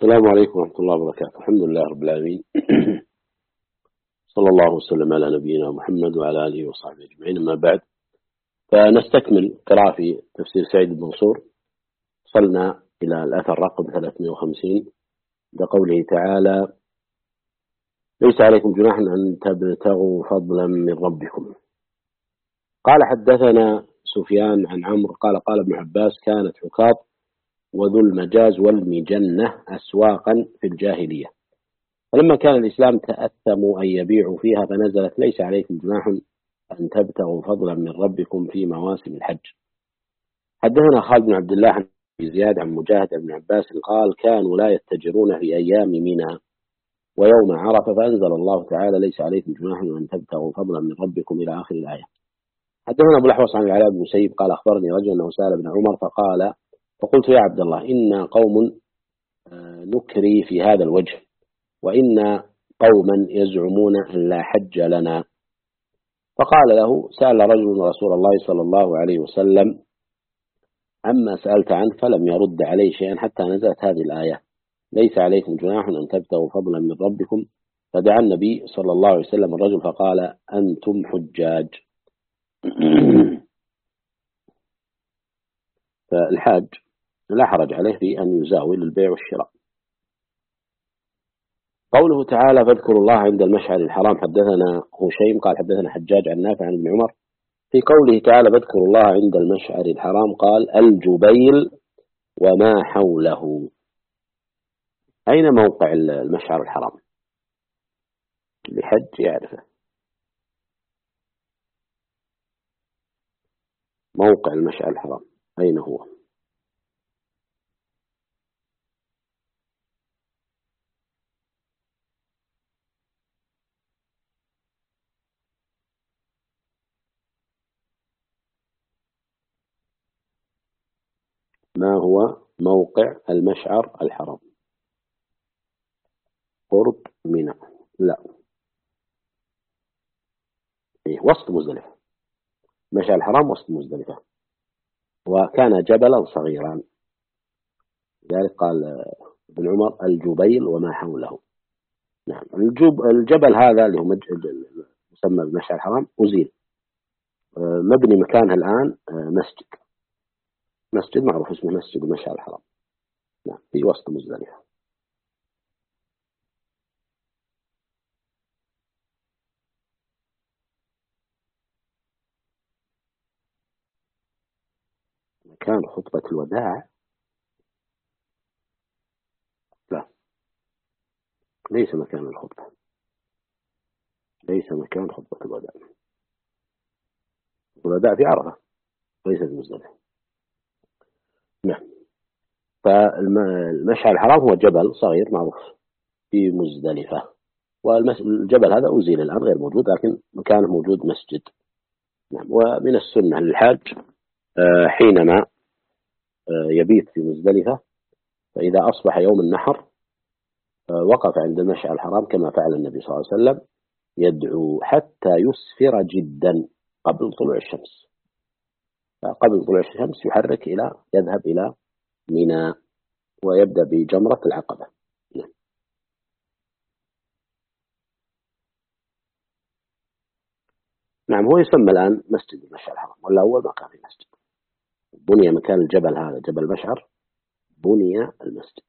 السلام عليكم ورحمة الله وبركاته. الحمد لله رب العالمين. صلى الله وسلم على نبينا محمد وعلى آله وصحبه أجمعين. أما بعد، فنستكمل قراءة في تفسير سعيد بن منصور. وصلنا إلى الأثر رقم 350 بقوله تعالى: ليس عليكم جناح أن تبتغوا فضلا من ربكم. قال: حدثنا سفيان عن عمرو قال ابن عباس: كانت حكاظ وذو المجاز والمجنة أسواقا في الجاهلية، فلما كان الإسلام تأثموا أن يبيعوا فيها فنزلت: ليس عليكم جناح أن تبتغوا فضلا من ربكم في مواسم الحج. حدثنا خالد بن عبد الله عن زياد عن مجاهد بن عباس قال: كانوا لا يتجرون في أيام منى ويوم عرفة، فأنزل الله تعالى: ليس عليكم جناح أن تبتغوا فضلا من ربكم إلى آخر الآية. حدثنا أبو الأحوص عن العلاء بن مسيب قال: أخبرني رجل أنه سأل ابن عمر فقلت: يا عبد الله، إنا قوم نكري في هذا الوجه، وإن قوما يزعمون أن لا حج لنا. فقال له: سأل رجل رسول الله صلى الله عليه وسلم عما سألت عنه فلم يرد عليه شيئا حتى نزلت هذه الآية: ليس عليكم جناح أن تبتغوا فضلا من ربكم. فدعا النبي صلى الله عليه وسلم الرجل فقال: أنتم حجاج. فالحاج لا حرج عليه في أن يزاول البيع والشراء. قوله تعالى: فاذكروا الله عند المشعر الحرام. حدثنا هشيم قال: حدثنا حجاج عن نافع عن ابن عمر في قوله تعالى: فاذكروا الله عند المشعر الحرام، قال: الجبيل وما حوله. أين موقع المشعر الحرام؟ لحج يعرفه. موقع المشعر الحرام أين هو؟ ما هو موقع المشعر الحرام؟ قرب منى؟ لا، وسط مزدلفة. المشعر الحرام وسط مزدلفة، وكان جبلا صغيرا، لذلك قال ابن عمر: الجبيل وما حوله. نعم، الجبل هذا اللي هو مسمى بالمشعر الحرام أزيل، مبني مكانها الآن مسجد معروف اسمه مسجد المشعر الحرام. نعم، في وسط مزدلفة. مكان خطبة الوداع؟ لا، ليس مكان الخطبة، ليس مكان خطبة الوداع. الوداع في عرفة، ليس في مزدلفة. نعم، فالمشعر الحرام هو جبل صغير معروف في مزدلفة، والجبل هذا أزيل الآن غير موجود، لكن مكانه موجود مسجد. نعم، ومن السنة للحاج حينما يبيت في مزدلفة، فإذا أصبح يوم النحر وقف عند المشعر الحرام كما فعل النبي صلى الله عليه وسلم، يدعو حتى يسفر جدا قبل طلوع الشمس. قبل طلوع الشمس يذهب إلى منى ويبدأ بجمرة العقبة. نعم، هو يسمى الآن مسجد المشعر الحرام، ولا أول ما كان في مسجد، بني مكان الجبل هذا جبل مشعر، بني المسجد.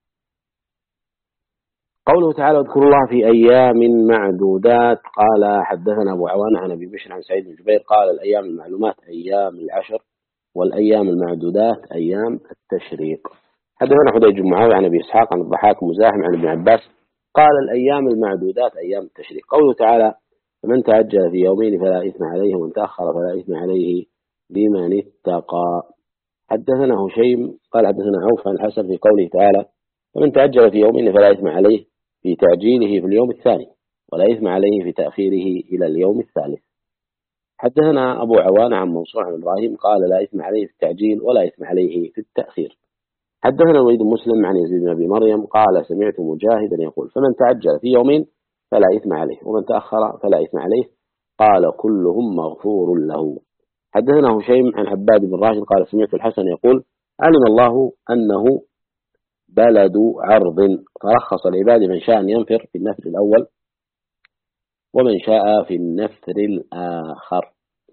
قوله تعالى: اذكروا الله في أيام معدودات. قال: حدثنا أبو عوانة عن أبي بشر عن سعيد بن جبير قال: الأيام المعلومات أيام العشر، والأيام المعدودات أيام التشريق. حدثنا حديج بن معاوية عن أبي إسحاق عن الضحاك مزاحم عن ابن عباس قال: الأيام المعدودات أيام التشريق. قوله تعالى: فمن تعجل في يومين فلا إثم عليه، ومن تأخر فلا إثم عليه لمن اتقى. حدثنا هشيم قال: حدثنا عوف عن الحسن في قوله تعالى: فمن تعجل في يومين فلا إثم عليه في تعجيله في اليوم الثاني، ولا إثم عليه في تأخيره إلى اليوم الثالث. حدثنا أبو عوان عن منصور عن إبراهيم قال: لا إثم عليه في التعجيل ولا إثم عليه في التأخير. حدثنا الوليد بن مسلم عن يزيد بن أبي مريم قال: سمعت مجاهدا يقول: فمن تعجل في يومين فلا إثم عليه، ومن تأخر فلا إثم عليه، قال: كلهم مغفور له. حدثنا هشيم عن عباد بن راشد قال: سمعت الحسن يقول: علم الله أنه بلد عرض. ترخص العباد من شاء أن ينفر في النفر الأول ومن شاء في النفر الآخر.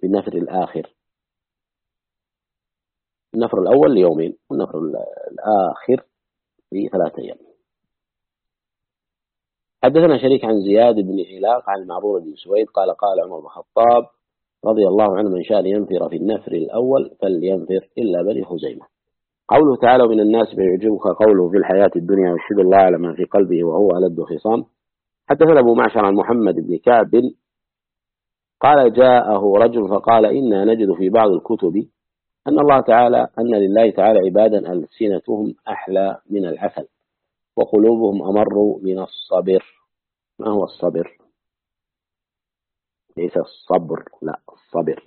النفر الأول ليومين والنفر الآخر ل3 أيام. حدثنا شريك عن زياد بن علاق عن المعرور بن سويد قال قال عمر بن الخطاب رضي الله عنه من شاء أن ينفر في النفر الأول فلينفر إلا بني خزيمة. قوله تعالى ومن الناس من يعجبك قوله في الحياة الدنيا ويشهد الله على ما في قلبه وهو ألد خصام. حدثنا أبو معشر عن محمد بن كعب قال جاءه رجل فقال إنا نجد في بعض الكتب أن لله تعالى عبادا ألسنتهم أحلى من العسل وقلوبهم أمر من الصبر. ما هو الصبر؟ ليس الصبر، لا الصبر.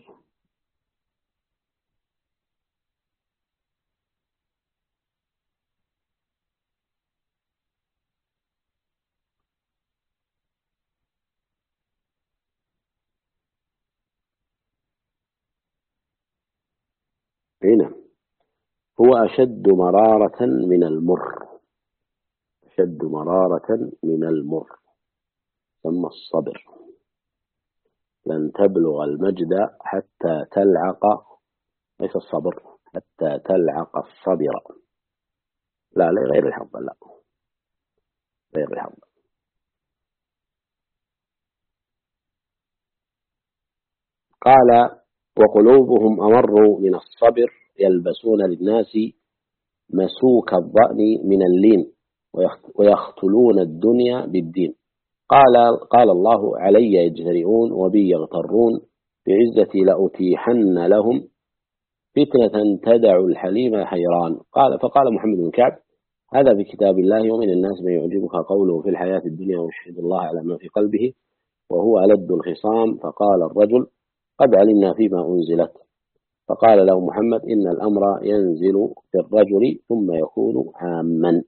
هنا هو أشد مرارة من المر. أشد مرارة من المر ثم الصبر. لن تبلغ المجد حتى تلعق، ليس الصبر، حتى تلعق الصبر. لا غير الحظ، لا غير الحظ. قال وقلوبهم أمر من الصبر يلبسون للناس مسوك الضأن من اللين ويختلون الدنيا بالدين. قال الله علي يجترئون وبي يغترون بعزتي لأتيحن لهم فتنة تدع الحليم حيران. فقال محمد بن كعب هذا بكتاب الله ومن الناس من يعجبك قوله في الحياة الدنيا ويشهد الله على ما في قلبه وهو ألد الخصام. فقال الرجل قد علمنا فيما أنزلت. فقال له محمد إن الأمر ينزل في الرجل ثم يكون عاما.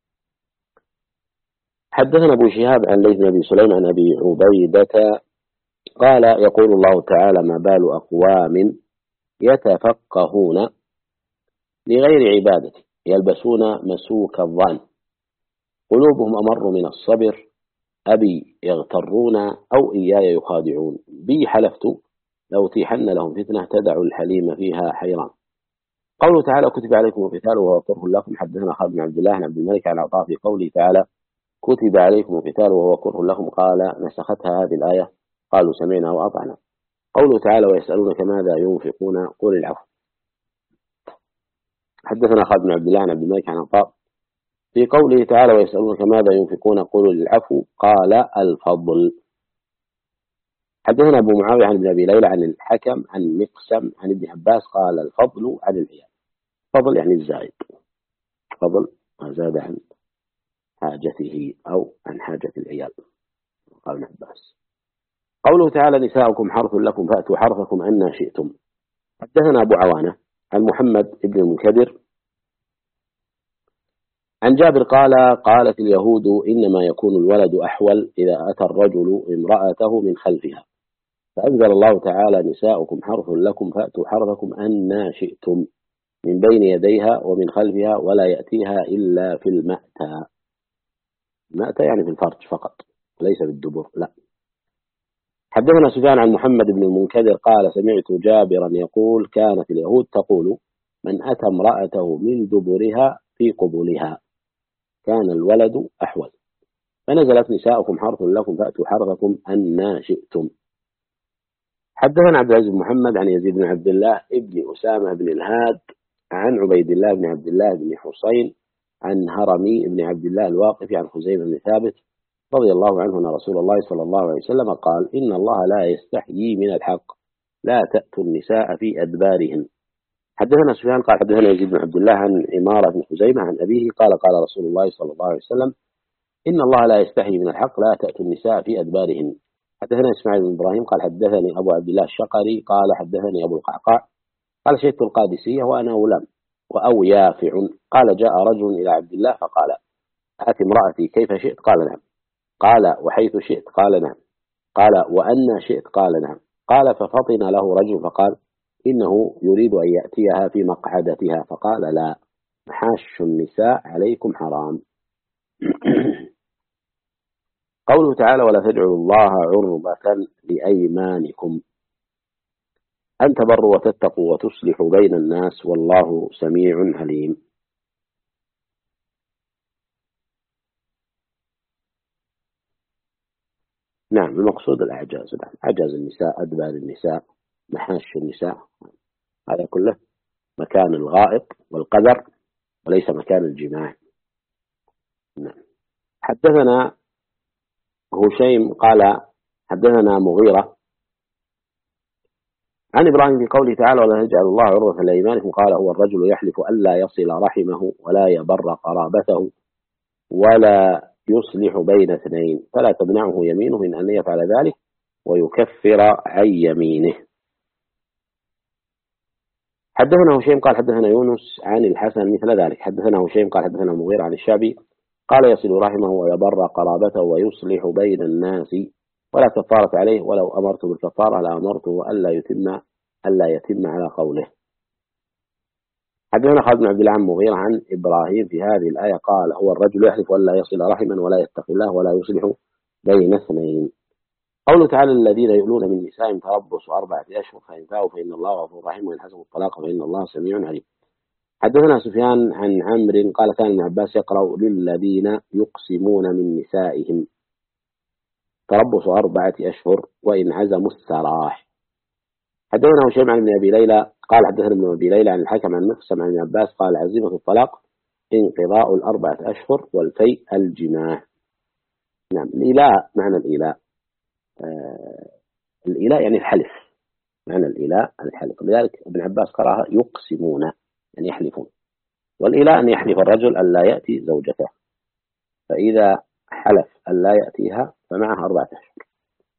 حدثنا أبو شهاب عن ليث بن أبي سليم عن أبي عبيدة قال يقول الله تعالى ما بال أقوام يتفقهون لغير عبادة يلبسون مسوك الظن قلوبهم أمر من الصبر أبي يغترون أو إياي يخادعون بي حلفت لو تيحن لهم فتنة تدع الحليم فيها حيران. قوله تعالى كتب عليكم القتال وهو كره لكم. حدثنا خالد بن عبد الله عن عبد الملك عن عطاء في قوله تعالى كتب عليكم القتال وهو كره لكم قال نسختها هذه الآية قالوا سمعنا وأطعنا. قوله تعالى ويسألونك ماذا ينفقون قل العفو. حدثنا خالد بن عبد الله عن عبد الملك عن عطاء في قوله تعالى ويسألونك ماذا ينفقون قل العفو قال الفضل. حدثنا أبو معاوية عن ابن أبي ليلى عن الحكم عن مقسم عن ابن عباس قال الفضل عن العيال. فضل يعني الزائد، فضل ما زاد عن حاجته أو عن حاجة العيال. قال ابن عباس. قوله تعالى نساؤكم حرث لكم فأتوا حرثكم أن شئتم. حدثنا أبو عوانة عن محمد بن المنكدر عن جابر قال قالت اليهود إنما يكون الولد أحول إذا أتى الرجل امرأته من خلفها فأنزل الله تعالى نساؤكم حرث لكم فأتوا حرثكم أن شئتم من بين يديها ومن خلفها ولا يأتيها إلا في المأتى. المأتى يعني في الفرج فقط ليس بالدبر، لا. حدثنا سفيان عن محمد بن المنكدر قال سمعت جابرا يقول كانت اليهود تقول من أتى امرأته من دبرها في قبلها كان الولد أحول فنزلت نساؤكم حرث لكم فأتوا حرثكم أن شئتم. حدثنا عبد العزيز بن محمد عن يزيد بن عبد الله ابن أسامة بن الهاد عن عبيد الله بن عبد الله بن حسين عن هرمي بن عبد الله الواقفي عن خزيمة بن ثابت رضي الله عنه أن رسول الله صلى الله عليه وسلم قال إن الله لا يستحيي من الحق لا تأتوا النساء في أدبارهن. حدثنا سفيان قال حدثنا يزيد بن عبد الله عن عمارة بن خزيمة عن أبيه قال قال رسول الله صلى الله عليه وسلم إن الله لا يستحيي من الحق لا تأتوا النساء في أدبارهن. حدثنا إسماعيل بن إبراهيم قال حدثني أبو عبد الله الشقري قال حدثني أبو القعقاع قال شهدت القادسية وأنا غلام أو يافع قال جاء رجل إلى عبد الله فقال آت امرأتي كيف شئت قال نعم قال وحيث شئت قال نعم قال وأن شئت قال نعم قال ففطن له رجل فقال إنه يريد أن يأتيها في مقعدتها فقال لا محاش النساء عليكم حرام. قوله تعالى ولا تجعلوا الله عرضة لأيمانكم أن تبروا وتتقوا وتصلحوا بين الناس والله سميع عليم. نعم المقصود الأعجاز، أعجاز النساء، أدبار النساء، محاش النساء، هذا كله مكان الغائط والقذر وليس مكان الجماع. نعم. حدثنا هشيم قال حدثنا مغيرة عن إبراهيم في قوله تعالى ولا تجعل الله عرضة لأيمانكم قال هو الرجل يحلف ألا يصل رحمه ولا يبر قرابته ولا يصلح بين اثنين فلا تمنعه يمينه من أن يفعل ذلك ويكفر عن يمينه. حدثنا هشيم قال حدثنا يونس عن الحسن مثل ذلك. حدثنا هشيم قال حدثنا مغير عن الشعبي قال يصل رحمه ويبر قرابته ويصلح بين الناس ولا كفارة عليه ولو أمرت بالكفارة لأمرته ألا يتم على قوله. حدثنا خالد بن عبد الله عن مغير عن إبراهيم في هذه الآية قال هو الرجل يحلف ألا يصل رحما ولا يتقي الله ولا يصلح بين اثنين. قوله تعالى الذين يؤلون من نسائهم تربص 4 أشهر فإن فاءوا فإن الله غفور رحيم وإن حسبوا الطلاق فإن الله سميع عليم. حدثنا سفيان عن عمرو قال كان ابن عباس يقرأ للذين يقسمون من نسائهم تربص 4 أشهر وإن عزموا السراح. حدثنا هشيم عن ابن أبي ليلى قال حدثنا ابن أبي ليلى عن الحكم عن مقسم عن ابن عباس قال عزيمة الطلاق انقضاء 4 أشهر والفيء الجماع. نعم الإيلاء معنى الإيلاء الإيلاء يعني الحلف، معنى الإيلاء الحلف، لذلك ابن عباس قرأها يقسمون يعني يحلفون. والإيلاء أن يحلف الرجل ألا يأتي زوجته فإذا حلف ألا يأتيها فمعها 4 أشهر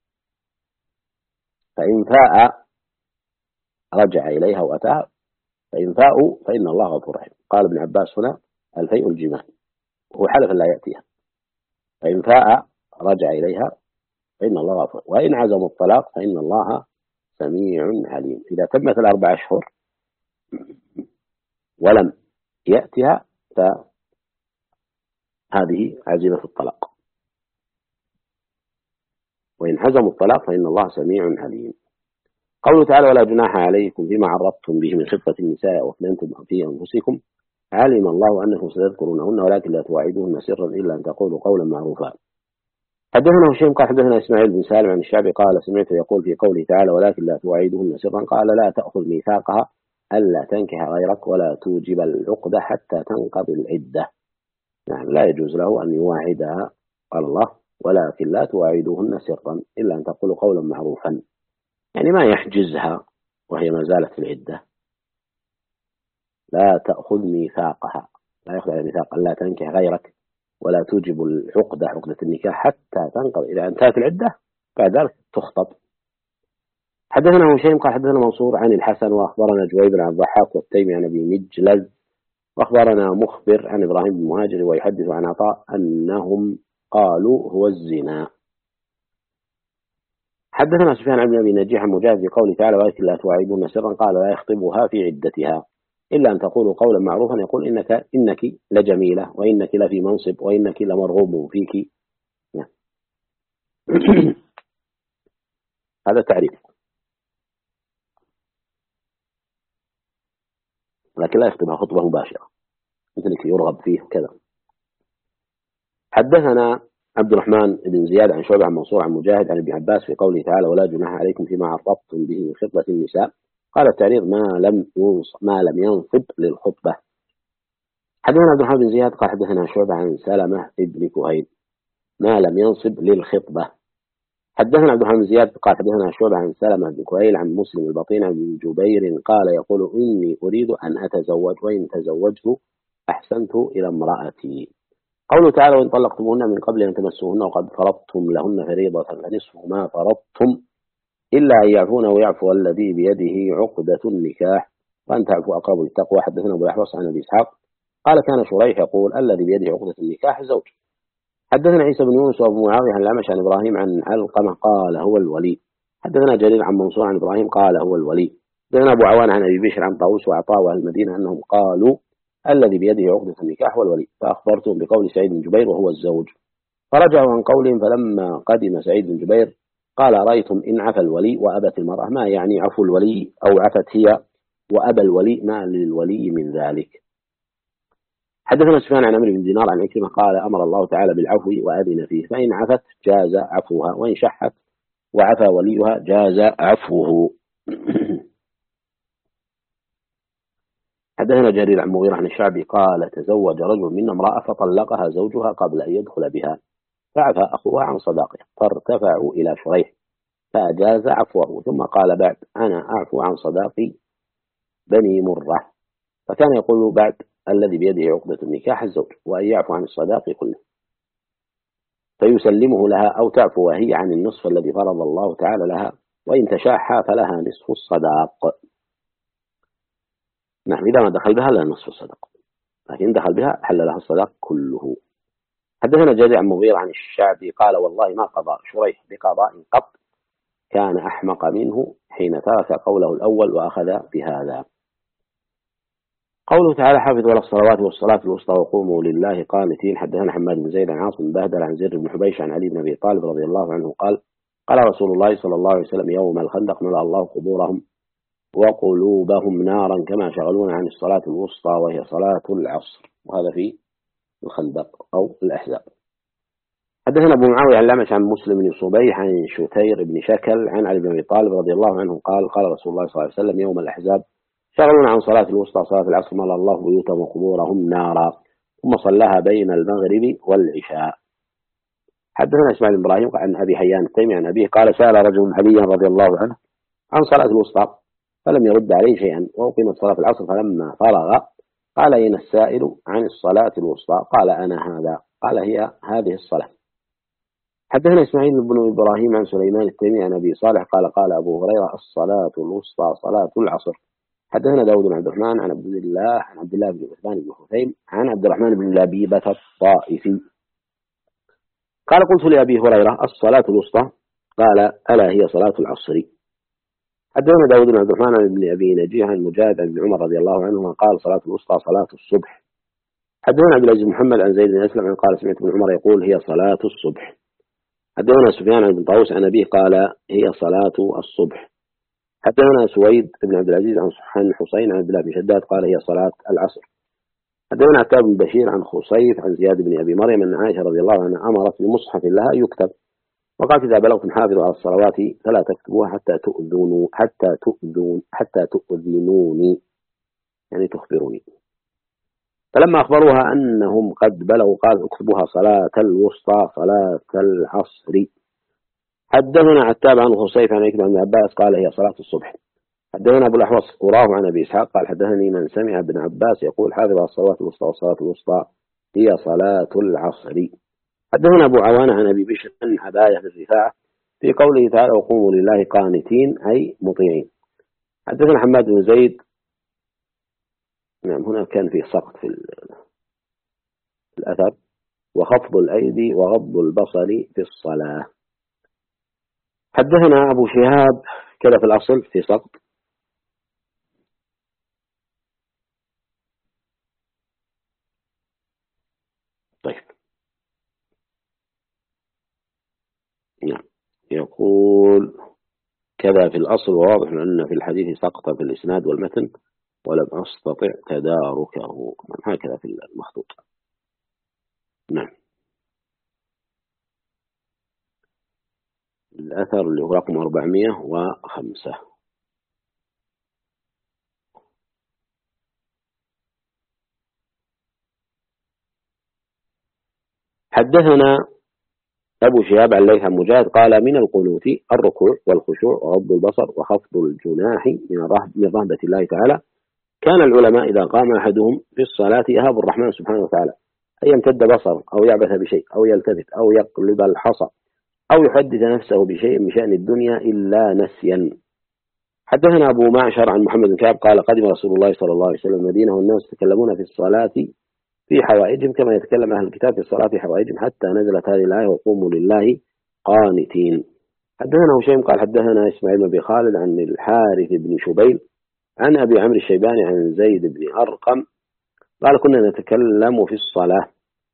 فإن فاء رجع إليها وأتاها فإن فاءوا فإن الله غفور رحيم. قال ابن عباس هنا الفيء الجماع هو حلف لا يأتيها فإن فاء رجع إليها فإن الله غفور وإن عزموا الطلاق فإن الله سميع عليم. إذا تمت 4 أشهر ولم يأتها فهذه عزيمة الطلاق وإن عزموا الطلاق فإن الله سميع عليم. قوله تعالى ولا جناح عليكم فيما عرضتم به من خطبة النساء وأكننتم في أنفسكم علم الله أنكم ستذكرونهن ولكن لا تواعدوهن سرا إلا أن تقولوا قولا معروفا. حدثنا هشيم قال حدثنا إسماعيل بن سالم عن الشعبي قال سمعت يقول في قوله تعالى ولكن لا تواعدوهن سرا قال لا تأخذ ميثاقها ألا تنكح غيرك ولا توجب العقدة حتى تنقضي العدة. يعني لا يجوز له أن يواعدها قال الله ولكن لا تواعدوهن سرا إلا أن تقولوا قولا معروفا، يعني ما يحجزها وهي ما زالت في العدة. لا تأخذ ميثاقها لا يأخذ على ميثاق ألا تنكح غيرك ولا توجب العقدة عقدة النكاح حتى تنقضي إذا انتهت العدة بعد ذلك تخطب. حدثنا هشيم قال حدثنا منصور عن الحسن وأخبرنا جويبر عن الضحاك والتيمي عن أبي مجلز وأخبرنا مخبر عن إبراهيم بن مهاجر ويحدث عن عطاء أنهم قالوا هو الزنا. حدثنا سفيان عن أبي نجيح عن مجاهد بقوله تعالى ولكن لا تواعدون سرا قال لا يخطبها في عدتها إلا أن تقولوا قولا معروفا يقول إنك لجميلة وإنك لفي منصب وإنك لمرغوب فيك. هذا تعريف لكن لا يخطبها خطبة مباشرة مثلك يرغب فيه كذا. حدثنا عبد الرحمن بن زياد عن شعبة عن منصور عن مجاهد عن ابن عباس في قوله تعالى ولا جناح عليكم فيما عرضتم به من خطبة النساء قال التعريض ما لم ينصب للخطبة. حدثنا عبد الرحمن بن زياد قال حدثنا شعبة عن سلمة بن كهيل ما لم ينصب للخطبة. حدثنا عبد الرحمن بن زياد قال حدثنا شعبة عن سلمة بن كهيل عن مسلم البطين عن جبير قال يقول إني أريد أن أتزوج وإن تزوجت أحسنت إلى امرأتي. قوله تعالى وإن طلقتموهن من قبل أن تمسوهن وقد فرضتم لهن فريضة فنصف ما فرضتم إلا أن يعفون ويعفو الذي بيده عقدة النكاح وأن تعفوا أقرب للتقوى. حدثنا أبو الأحوص عن أبي إسحاق قال كان شريح يقول الذي بيده عقدة النكاح زوج. حدثنا عيسى بن يونس وأبو معاوية عن الأعمش عن إبراهيم عن علقمة قال هو الولي. حدثنا جرير عن منصور عن إبراهيم قال هو الولي. حدثنا أبو عوان عن أبي بشر عن طاووس وعطاء وأهل المدينة أنهم قالوا الذي بيده عقدة النكاح والولي، فأخبرتهم بقول سعيد بن جبير وهو الزوج، فرجعوا عن قولهم. فلما قدم سعيد بن جبير قال رأيتم إن عفى الولي وأبت المرأة، ما يعني عفو الولي أو عفت هي وأبى الولي، ما للولي من ذلك. حدثنا سفيان عن عمرو بن دينار عن عكرمة قال أمر الله تعالى بالعفو وأذن فيه، فإن عفت جاز عفوها، وإن شحت وعفى وليها جاز عفوه. حدثنا جرير عن مغيرة عن الشعبي قال تزوج رجل منا امرأة فطلقها زوجها قبل أن يدخل بها، فعفى أخوها عن صداقه، فارتفعوا إلى شريح فأجاز عفوه، ثم قال بعد أنا أعفو عن صداقي بني مرة، فكان يقول بعد الذي بيده عقدة النكاح الزوج، وأن يعفو عن الصداق كله فيسلمه لها، أو تعفو وهي عن النصف الذي فرض الله تعالى لها، وإن تشاحى فلها نصف الصداق. نعم، إذا ما دخل بها لها نصف الصداق، لكن دخل بها حل لها الصداق كله. حدثنا جرير عن مغيرة عن الشعبي قال والله ما قضى شريح بقضاء قط كان أحمق منه حين ترك قوله الأول وأخذ بهذا. قوله تعالى حافظوا على الصلوات والصلاة الوسطى وقوموا لله قانتين. حدثنا حماد بن زيد عن عاصم بهدل عن زر بن حبيش عن علي بن أبي طالب رضي الله عنه قال قال رسول الله صلى الله عليه وسلم يوم الخندق ملأ الله قبورهم وقلوبهم نارا كما شغلون عن الصلاة الوسطى وهي صلاة العصر، وهذا في الخندق أو الأحزاب. حدثنا أبو معاوية عن الأعمش عن مسلم بن صبيح عن شتير بن شكل عن علي بن أبي طالب رضي الله عنه قال قال رسول الله صلى الله عليه وسلم يوم الأحزاب شغلون عن صلاة الوسطى صلاة العصر ملأ الله بيوتهم وقبورهم نارا، ثم صلاها بين المغرب والعشاء. حدثنا إسماعيل بن إبراهيم عن أبي حيان التيمي عن أبيه قال سأل رجل عليا رضي الله عنه عن صلاة الوسطى فلم يرد عليه شيئا، وأقيمت صلاة العصر فلما فرغ قال أين السائل عن الصلاة الوسطى؟ قال أنا هذا، قال هي هذه الصلاة. حدثنا إسماعيل بن إبراهيم عن سليمان التيمي عن أبي صالح قال قال أبو هريرة الصلاة الوسطى صلاة العصر. حدثنا داود بن عبد الرحمن عن عبد الله بن عثمان بن حسين عن عبد الرحمن بن لبيبة الطائفي قال قلت لأبي هريرة الصلاة الوسطى؟ قال ألا هي صلاة العصر. حدثنا داود بن عبد الرحمن بن أبي نجيه عن مجاهد عن ابن عمر رضي الله عنهما قال صلاة الوسطى صلاة الصبح. حدثنا عبد العزيز محمد عن زيد بن أسلم قال سمعت ابن عمر يقول هي صلاة الصبح. حدثنا سفيان عن بن طاووس عن أبيه قال هي صلاة الصبح. حدثنا سويد بن عبد العزيز عن حسين عن عبد الله بن شداد قال هي صلاة العصر. حدثنا عتاب بن بشير عن خصيف عن زياد بن أبي مريم أن عائشة رضي الله عنها أمرت بمصحف لها يكتب، وقالت إذا بلغتم حافظوا على الصلوات فلا تكتبوها حتى تؤذنوني، يعني تخبروني. فلما أخبروها أنهم قد بلغوا قال اكتبوها صلاة الوسطى صلاة العصر. حدثنا عتاب عن خصيف عن عكرمة بن عباس قال هي صلاة الصبح. حدثنا أبو الأحوص أراه عن أبي إسحاق قال حدثني من سمع ابن عباس يقول حافظ على الصلوات الوسطى والصلاة الوسطى هي صلاة العصر. حدثنا أبو عوانة عن أبي بشر عن حباية بن رفاعة في قوله تعالى وقوموا لله قانتين أي مطيعين. حدثنا حماد بن زيد، نعم هنا كان في سقط في الأثر، وخفض الأيدي وغض البصر في الصلاة. حدثنا أبو شهاب كذا في الأصل في سقط. طيب نعم يقول كذا في الأصل، وواضح أن في الحديث سقط في الإسناد والمتن ولم أستطع تداركه، هكذا في المخطوط. نعم الأثر اللي هو رقم 405. حدثنا أبو شهاب عن ليث عن مجاهد قال من القنوت الركوع والخشوع وغض البصر وخفض الجناح من رهبة الله تعالى. كان العلماء إذا قام أحدهم في الصلاة يهاب الرحمن سبحانه وتعالى أن يمتد بصره أو يعبث بشيء أو يلتفت أو يقلب الحصى أو يحدث نفسه بشيء من شأن الدنيا إلا نسيا. حدثنا أبو معشر عن محمد بن كعب قال قدم رسول الله صلى الله عليه وسلم المدينة والناس يتكلمون في الصلاة في حوائجهم كما يتكلم أهل الكتاب في الصلاة في حوائجهم، حتى نزلت هذه الآية وقوموا لله قانتين. حدثنا هشيم قال حدثنا إسماعيل بن أبي خالد عن الحارث بن شبيل عن أبي عمرو الشيباني عن زيد بن أرقم قال كنا نتكلم في الصلاة،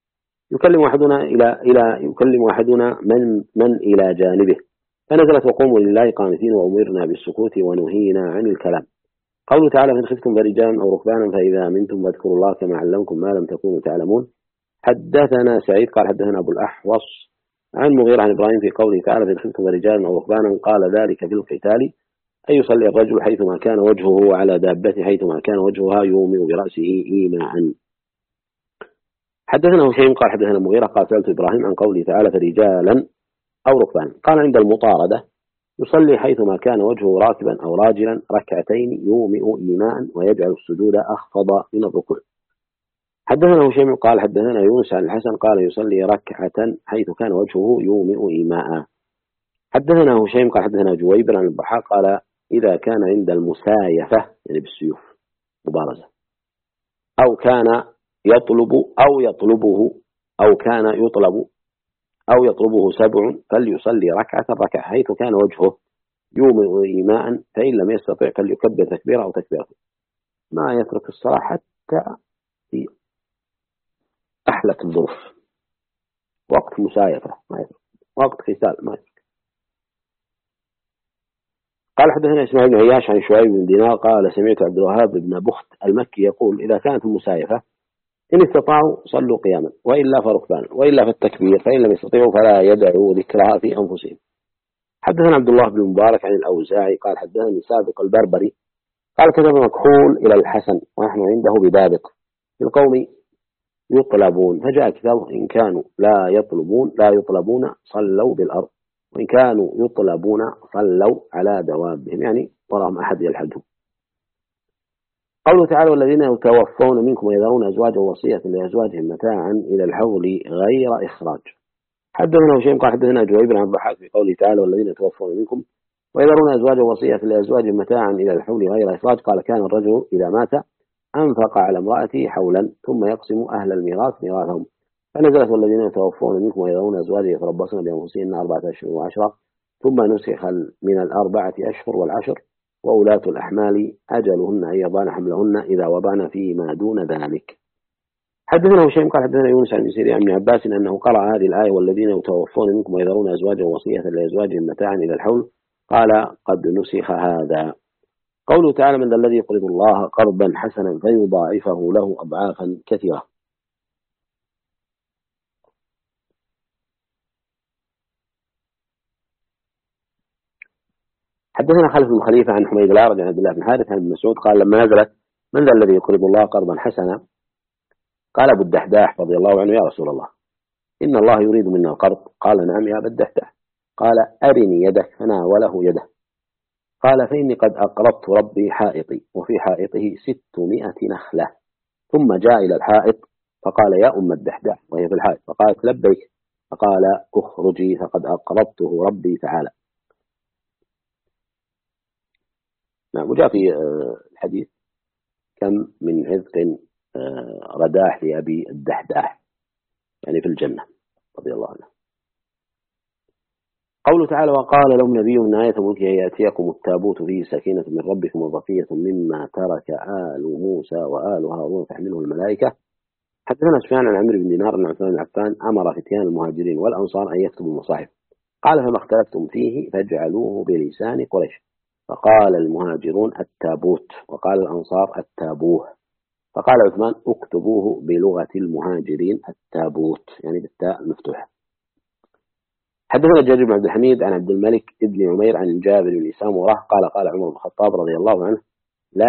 يكلم أحدنا من إلى جانبه، فنزلت وقوموا لله قانتين وأمرنا بالسكوت ونهينا عن الكلام. قوله تعالى فإن خفتم فرجالا أو ركبانا فإذا أمنتم فاذكروا الله كما علمكم ما لم تكونوا تعلمون. حدثنا سعيد قال حدثنا أبو الأحوص عن مغيرة عن إبراهيم في قوله تعالى فإن خفتم فرجالا أو ركبانا قال ذلك في القتال أن يصلي الرجل حيثما كان وجهه على دابته حيثما كان وجهها يومئ برأسه إيماء. حدثنا هشيم قال حدثنا مغيرة قال سألت إبراهيم عن قوله تعالى فرجالا أو ركبانا قال عند المطاردة يصلي حيثما كان وجهه راكبا أو راجلا ركعتين يومئ إيماء ويجعل السجود أخفض من الركوع. حدثنا هشيم قال حدثنا يونس عن الحسن قال يصلي ركعة حيث كان وجهه يومئ إيماء. حدثنا هشيم قال حدثنا جويبر عن الضحاك قال إذا كان عند المسايفة يعني بالسيوف مبارزة أو كان يطلبه سبع فليصلي ركعة حيث كان وجهه يومئ إيماء، فإن لم يستطع فليكبر تكبيرة أو تكبيرة. ما يترك الصلاة حتى في أحلك الظروف، وقت مسايفة ما يترك، وقت قتال ما يترك. قال حدثنا إسماعيل بن عياش عن شعيب بن دينار قال سمعت عبد الوهاب بن بخت المكي يقول إذا كانت المسايفة إن استطاعوا صلوا قياما وإلا فركبانا وإلا فالتكبير، فإن لم يستطيعوا فلا يدعوا ذكرها في أنفسهم. حدثنا عبد الله بن المبارك عن الأوزاعي قال حدثني سابق البربري قال كتب مكحول إلى الحسن ونحن عنده بدابق في القوم يطلبون، فجاء كتاب إن كانوا لا يطلبون صلوا بالأرض وإن كانوا يطلبون صلوا على دوابهم، يعني وراهم أحد يلحدهم. قوله تعالى والذين يتوفون منكم ويذرون أزواجا وصية لأزواجهم متاعا إلى الحول غير إخراج. حدثنا هشيم قال حدثنا جويبر عن الضحاك في قوله تعالى والذين يتوفون منكم ويذرون أزواجا وصية لأزواجهم متاعا إلى الحول غير إخراج. قال كان الرجل إذا مات أنفق على امرأته حولا ثم يقسم أهل الميراث ميراثهم، فنزلت والذين يتوفون منكم ويذرون أزواجا يتربصن بأنفسهن 4 أشهر و10 ثم نسخ من 4 أشهر والعشر وأولاة الأحمال أجلهن أن يضعن حملهن إذا وضعن فيما دون ذلك. حدثنا هشيم قال حدثنا يونس عن سيري عن ابن عباس أنه قرأ هذه الآية والذين يتوفون منكم ويذرون أزواجا وصية لأزواجهم متاعا إلى الحول قال قد نسخ هذا. قوله تعالى من ذا الذي يقرض الله قرضا حسنا فيضاعفه له أضعافا كثيرة. حدثنا خالد بن خليفة عن حميد الأعرج عن عبد الله بن حارث عن ابن مسعود قال لما نزلت من ذا الذي يقرض الله قرضا حسنا قال أبو الدحداح رضي الله عنه يا رسول الله إن الله يريد منا القرض. قال نعم يا أبا الدحداح. قال أرني يدك فناوله يده. قال فإني قد أقرضت ربي حائطي وفي حائطه 600 نخلة. ثم جاء إلى الحائط فقال يا أم الدحداح وهي في الحائط فقالت لبيك، فقال اخرجي فقد أقرضته ربي تعالى. نعم. وجاء في الحديث كم من عذق رداح لأبي الدحداح يعني في الجنة رضي الله عنه. قوله تعالى وقال لهم نبي من آية ملكه يأتيكم التابوت فيه سكينة من ربكم وبقية مما ترك آل موسى وآل هارون تحمله الملائكة. حدثنا سفيان عن عمرو بن دينار أن عثمان بن عفان أمر فتيان المهاجرين والأنصار أن يكتبوا المصاحف قال فما اختلفتم فيه فاجعلوه بلسان قريش، فقال المهاجرون التابوت وقال الأنصار التابوه، فقال عثمان اكتبوه بلغة المهاجرين التابوت يعني بالتاء المفتوحة. حدثنا جابر بن عبد الحميد عن عبد الملك ابن عمير عن جابر بن سمرة قال قال عمر بن الخطاب رضي الله عنه لا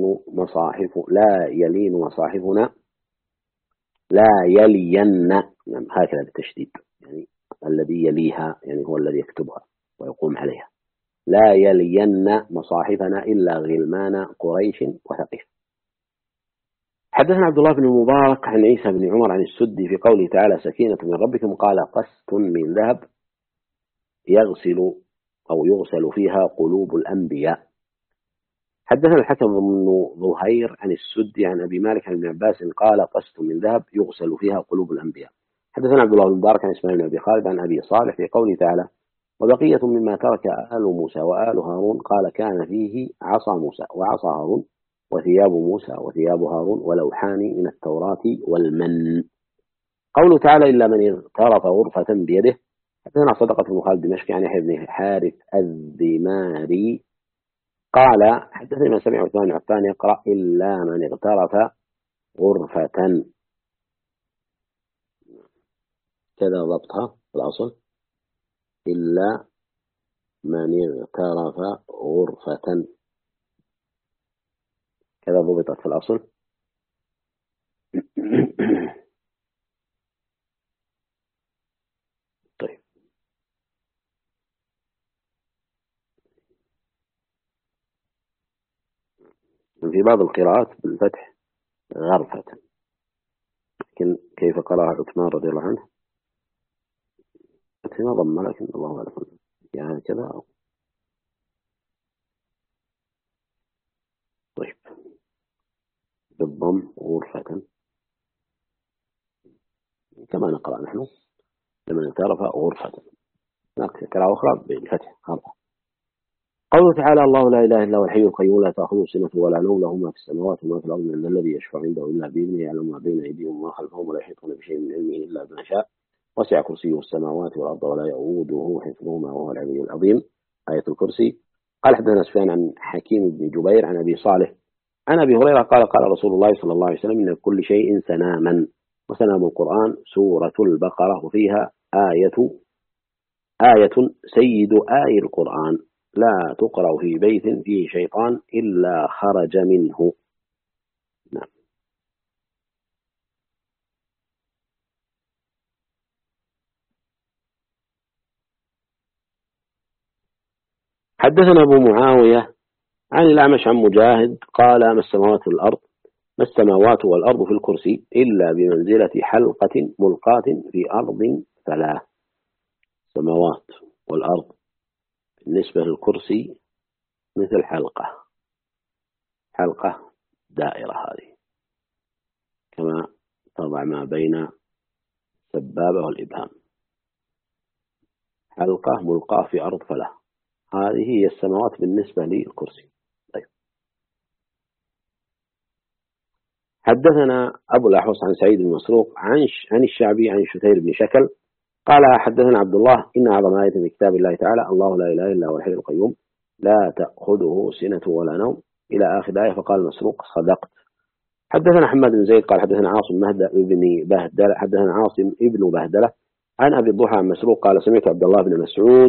يلين هكذا بالتشديد يعني الذي يليها يعني هو الذي يكتبها ويقوم عليها، لا يلين مصاحفنا إلا غلمان قريش وثقيف. حدثنا عبد الله بن المبارك عن عيسى بن عمر عن السدي في قوله تعالى سكينة من ربكم قال قسط من ذهب يغسل فيها قلوب الأنبياء. حدثنا الحكم بن ظهير عن السدي عن أبي مالك عن ابن عباس قال قسط من ذهب يغسل فيها قلوب الأنبياء. حدثنا عبد الله بن المبارك عن إسماعيل بن أبي خالد عن أبي صالح في قوله تعالى وبقية مما ترك آل موسى وآل هارون قال كان فيه عصا موسى وعصا هارون وثياب موسى وثياب هارون ولوحان من التوراة والمن. قوله تعالى إلا من اغترف غرفة بيده. حدثنا صدقة بن خالد دمشقي عن يحيى بن حارث الذماري قال حدثني من سمع عثمان بن عفان يقرأ إلا من اغترف غرفة، كذا ضبطها في الأصل، إلا من اغترف غرفة، كذا ضبطت في الأصل. طيب في بعض القراءات بالفتح غرفة، لكن كيف قرأ عثمان رضي الله عنه هنا ضم، لكن الله أعلم يعني كذا. طيب بالضم غرفة كما نقرأ نحن لمن اغترف غرفة، نقرأ قراءة أخرى بالفتح غرفة. قوله تعالى الله لا إله إلا هو الحي القيوم لا تأخذه سنة ولا نوم له ما في السماوات وما في الأرض من الذي يشفع عنده إلا بإذنه يعلم ما بين أيديهم وما خلفهم ولا يحيطون بشيء من علمه إلا بما شاء وسع كرسيه السماوات والأرض ولا يؤوده حفظهما وهو العلي العظيم. آية الكرسي. قال حدثنا سفيان عن حكيم بن جبير عن أبي صالح عن أبي هريرة قال قال رسول الله صلى الله عليه وسلم إن كل شيء سناما، وسنام القرآن سورة البقرة وفيها آية سيد آي القرآن لا تقرأ في بيت فيه شيطان إلا خرج منه. نعم. حدثنا أبو معاوية عن الأعمش عن مجاهد قال ما السماوات والأرض في الكرسي إلا بمنزلة حلقة ملقاة في أرض ثلاث. السماوات والأرض بالنسبة للكرسي مثل حلقة دائرة، هذه كما تضع ما بين السبابة والإبهام، حلقة ملقاة في أرض فلا، هذه هي السماوات بالنسبة للكرسي. طيب. حدثنا أبو الأحوص عن سعيد بن مسروق عن الشعبي عن شتير بن شكل قال حدثنا عبد الله إن أعظم آية في كتاب الله تعالى الله لا إله إلا هو الحي القيوم لا تأخذه سنة ولا نوم إلى آخر آية. فقال مسروق صدقت. حدثنا حماد بن زيد قال حدثنا عاصم ابن بهدلة عن أبي الضحى عن مسروق قال سمعت عبد الله بن مسعود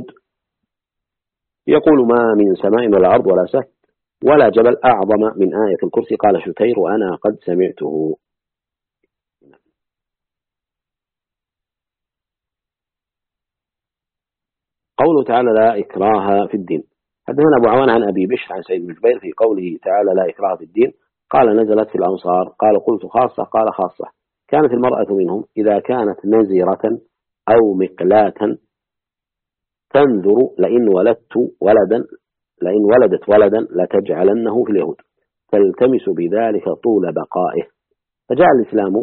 يقول ما من سماء ولا أرض ولا سهل ولا جبل أعظم من آية الكرسي. قال شتير وأنا قد سمعته. قوله تعالى لا إكراه في الدين. حدثنا أبو عوان عن أبي بشر عن سعيد بن جبير في قوله تعالى لا إكراه في الدين قال نزلت في الأنصار قال قلت خاصة قال خاصة كانت المرأة منهم إذا كانت نزرة أو مقلاة تنذر لئن ولدت ولدا لتجعلنه في اليهود تلتمس بذلك طول بقائه. فجاء الإسلام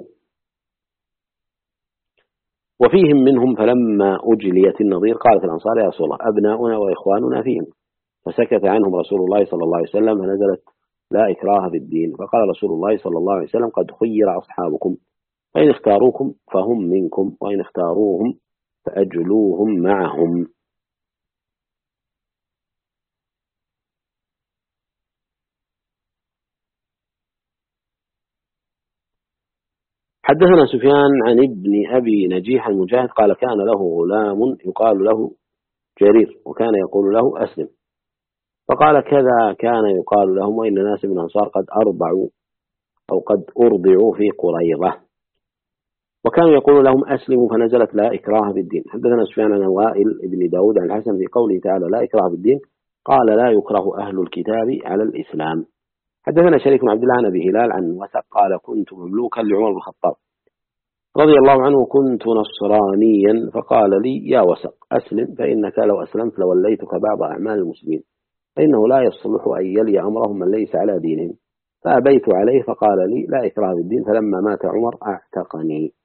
وفيهم منهم فلما أجليت النظير قالت الأنصار يا رسول الله أبناؤنا وإخواننا فيهم فسكت عنهم رسول الله صلى الله عليه وسلم فنزلت لا إكراه في الدين. فقال رسول الله صلى الله عليه وسلم قد خير أصحابكم فإن اختاروكم فهم منكم وإن اختاروهم فأجلوهم معهم. حدثنا سفيان عن ابن أبي نجيح المجاهد قال كان له غلام يقال له جرير وكان يقول له أسلم فقال كذا كان يقال لهم وإن ناس من الأنصار قد أرضعوا في قريظة وكانوا يقول لهم أسلموا فنزلت لا إكراه في الدين. حدثنا سفيان عن وائل ابن داود عن الحسن في قوله تعالى لا إكراه في الدين قال لا يكره أهل الكتاب على الإسلام. حدثنا شريك بن عبد الله عن أبي هلال عن وثق قال كنت مملوكا لعمر بن الخطاب رضي الله عنه كنت نصرانيا فقال لي يا وثق أسلم فإنك لو أسلمت لوليتك بعض أعمال المسلمين فإنه لا يصلح أن يلي أمرهم من ليس على دينهم فأبيت عليه فقال لي لا إكراه في الدين فلما مات عمر أعتقني.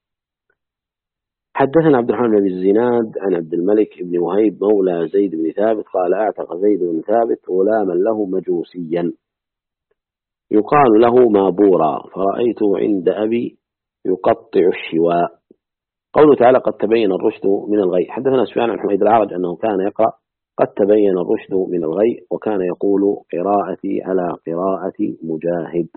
حدثنا عبد الرحمن بن الزناد عن عبد الملك بن وهيب مولى زيد بن ثابت قال أعتق زيد بن ثابت غلاما له مجوسيا يقال له مابورا فرأيته عند أبي يقطع الشواء. قوله تعالى قد تبين الرشد من الغي. حدثنا سفيان عن حميد الأعرج أنه كان يقرأ قد تبين الرشد من الغي، وكان يقول قراءتي على قراءة مجاهد.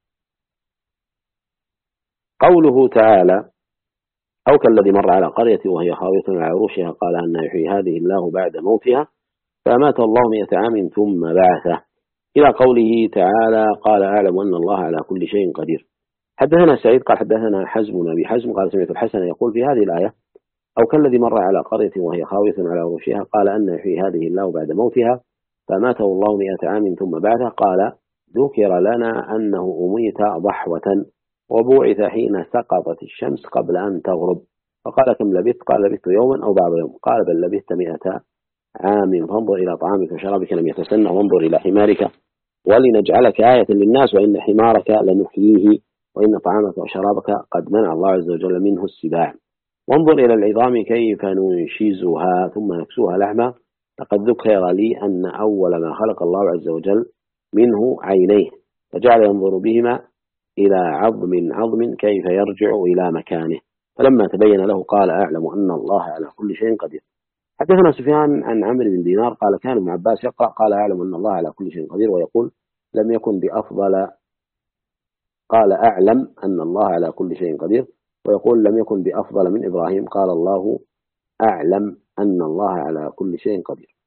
قوله تعالى أو كالذي مر على قرية وهي خاوية على عروشها قال أن يحيي هذه الله بعد موتها فأماته الله 100 عام ثم بعثه، إلى قوله تعالى قال أعلم أن الله على كل شيء قدير. حدثنا سعيد قال حدثنا حزم بن أبي حزم قال سمعت الحسن يقول في هذه الآية أو كالذي مر على قرية وهي خاوية على عروشها قال أن يحيي هذه الله بعد موتها فأماته الله 100 عام ثم بعثه، قال ذكر لنا أنه أميت ضحوة وبعث حين سقطت الشمس قبل أن تغرب، فقال كم لبثت؟ قال لبثت يوما أو بعض يوم، قال بل لبثت 100 عام، فانظر إلى طعامك وشرابك لم يتسنى، وانظر إلى حمارك ولنجعلك آية للناس، وإن حمارك لنحييه، وإن طعامك وشرابك قد منع الله عز وجل منه السباع، وانظر إلى العظام كيف ننشزها ثم نكسوها لحما، لقد ذكر لي أن أول ما خلق الله عز وجل منه عينيه فجعل ينظر بهما إلى عظم كيف يرجع إلى مكانه، فلما تبين له قال أعلم أن الله على كل شيء قدير. حدثنا سفيان عن عمرو بن دينار قال كان ابن عباس يقرأ قال أعلم أن الله على كل شيء قدير ويقول لم يكن بأفضل، قال أعلم أن الله على كل شيء قدير ويقول لم يكن بأفضل من إبراهيم، قال الله أعلم أن الله على كل شيء قدير.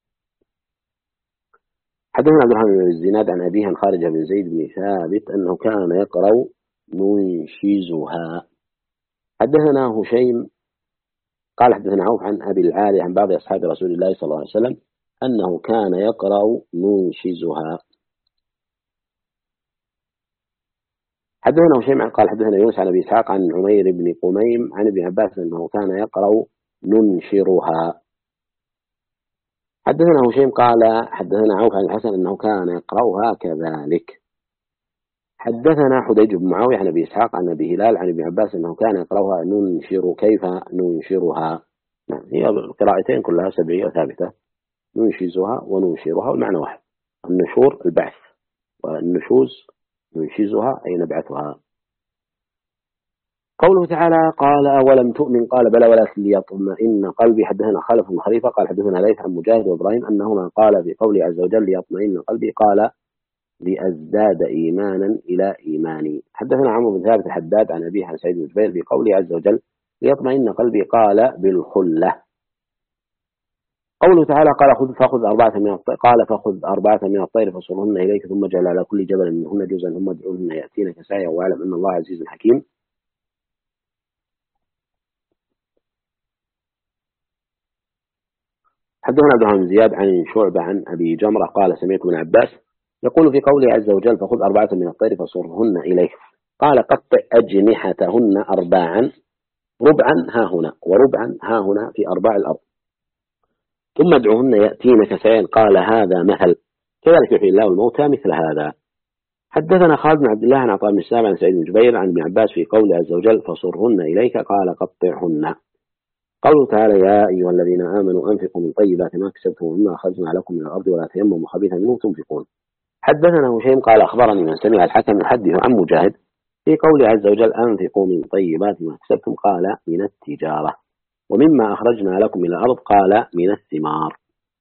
حدثنا عبد الرحمن بن الزناد عن أبيه عن خارج بن زيد بن ثابت أنه كان يقرأ ننشزها. حدثنا هشيم قال حدثنا عوف عن أبي العالي عن بعض أصحاب رسول الله صلى الله عليه وسلم أنه كان يقرأ ننشزها. حدثنا هشيم قال حدثنا يونس عن أبي إسحاق عن عمير بن قميم عن ابن عباس أنه كان يقرأ ننشرها. حدثنا هشيم قال حدثنا عوف عن الحسن أنه كان يقرأها كذلك. حدثنا حديج بن معاوية عن أبي إسحاق عن أبي هلال عن ابن عباس أنه كان يقرأها ننشر كيف ننشرها. نعم هي القراءتين كلها سبعية ثابتة، ننشزها وننشرها والمعنى واحد، النشور البعث والنشوز ننشزها أي نبعثها. قوله تعالى قال أولم تؤمن قال بلى ولكن ليطمئن قلبي. حدثنا خالف بن خليفة قال حدثنا ليث عن مجاهد وإبراهيم أنهما قال في قوله عز وجل ليطمئن قلبي قال لأزداد إيمانا إلى إيماني. حدثنا عمرو بن ثابت الحداد عن أبيه عن سعيد بن جبير في قوله عز وجل ليطمئن قلبي قال بالخلة. قوله تعالى قال فخذ أربعة من الطير فصرهن إليك ثم اجعل على كل جبل منهن جزءا ثم ادعوهن يأتينك سعيا واعلم أن الله عزيز حكيم. حدثنا عبد الرحمن بن زياد عن شعبة عن أبي جمرة قال سمعت ابن عباس يقول في قوله عز وجل فخذ 4 من الطير فصرهن إليك قال قطع أجنحتهن 4 ربعا ها هنا وربعا ها هنا في 4 الأرض ثم ادعوهن يأتينك سعيا قال هذا مثل كذلك يحيي الله الموتى مثل هذا. حدثنا خالد بن عبد الله عن عطاء بن السابع عن سعيد بن جبير عن ابن عباس في قوله عز وجل فصرهن إليك قال قطعهن. قوله تعالى يا أيها الذين آمنوا أنفقوا من طيبات ما كسبتم ومما أخرجنا لكم من الأرض ولا تيمموا خبيثا منه تنفقون. حدثنا هشيم قال أخبرني من سمع الحكم يحدث عن مجاهد في قوله عز وجل أنفقوا من طيبات ما كسبتم قال من التجارة ومما أخرجنا لكم من الأرض قال من الثمار.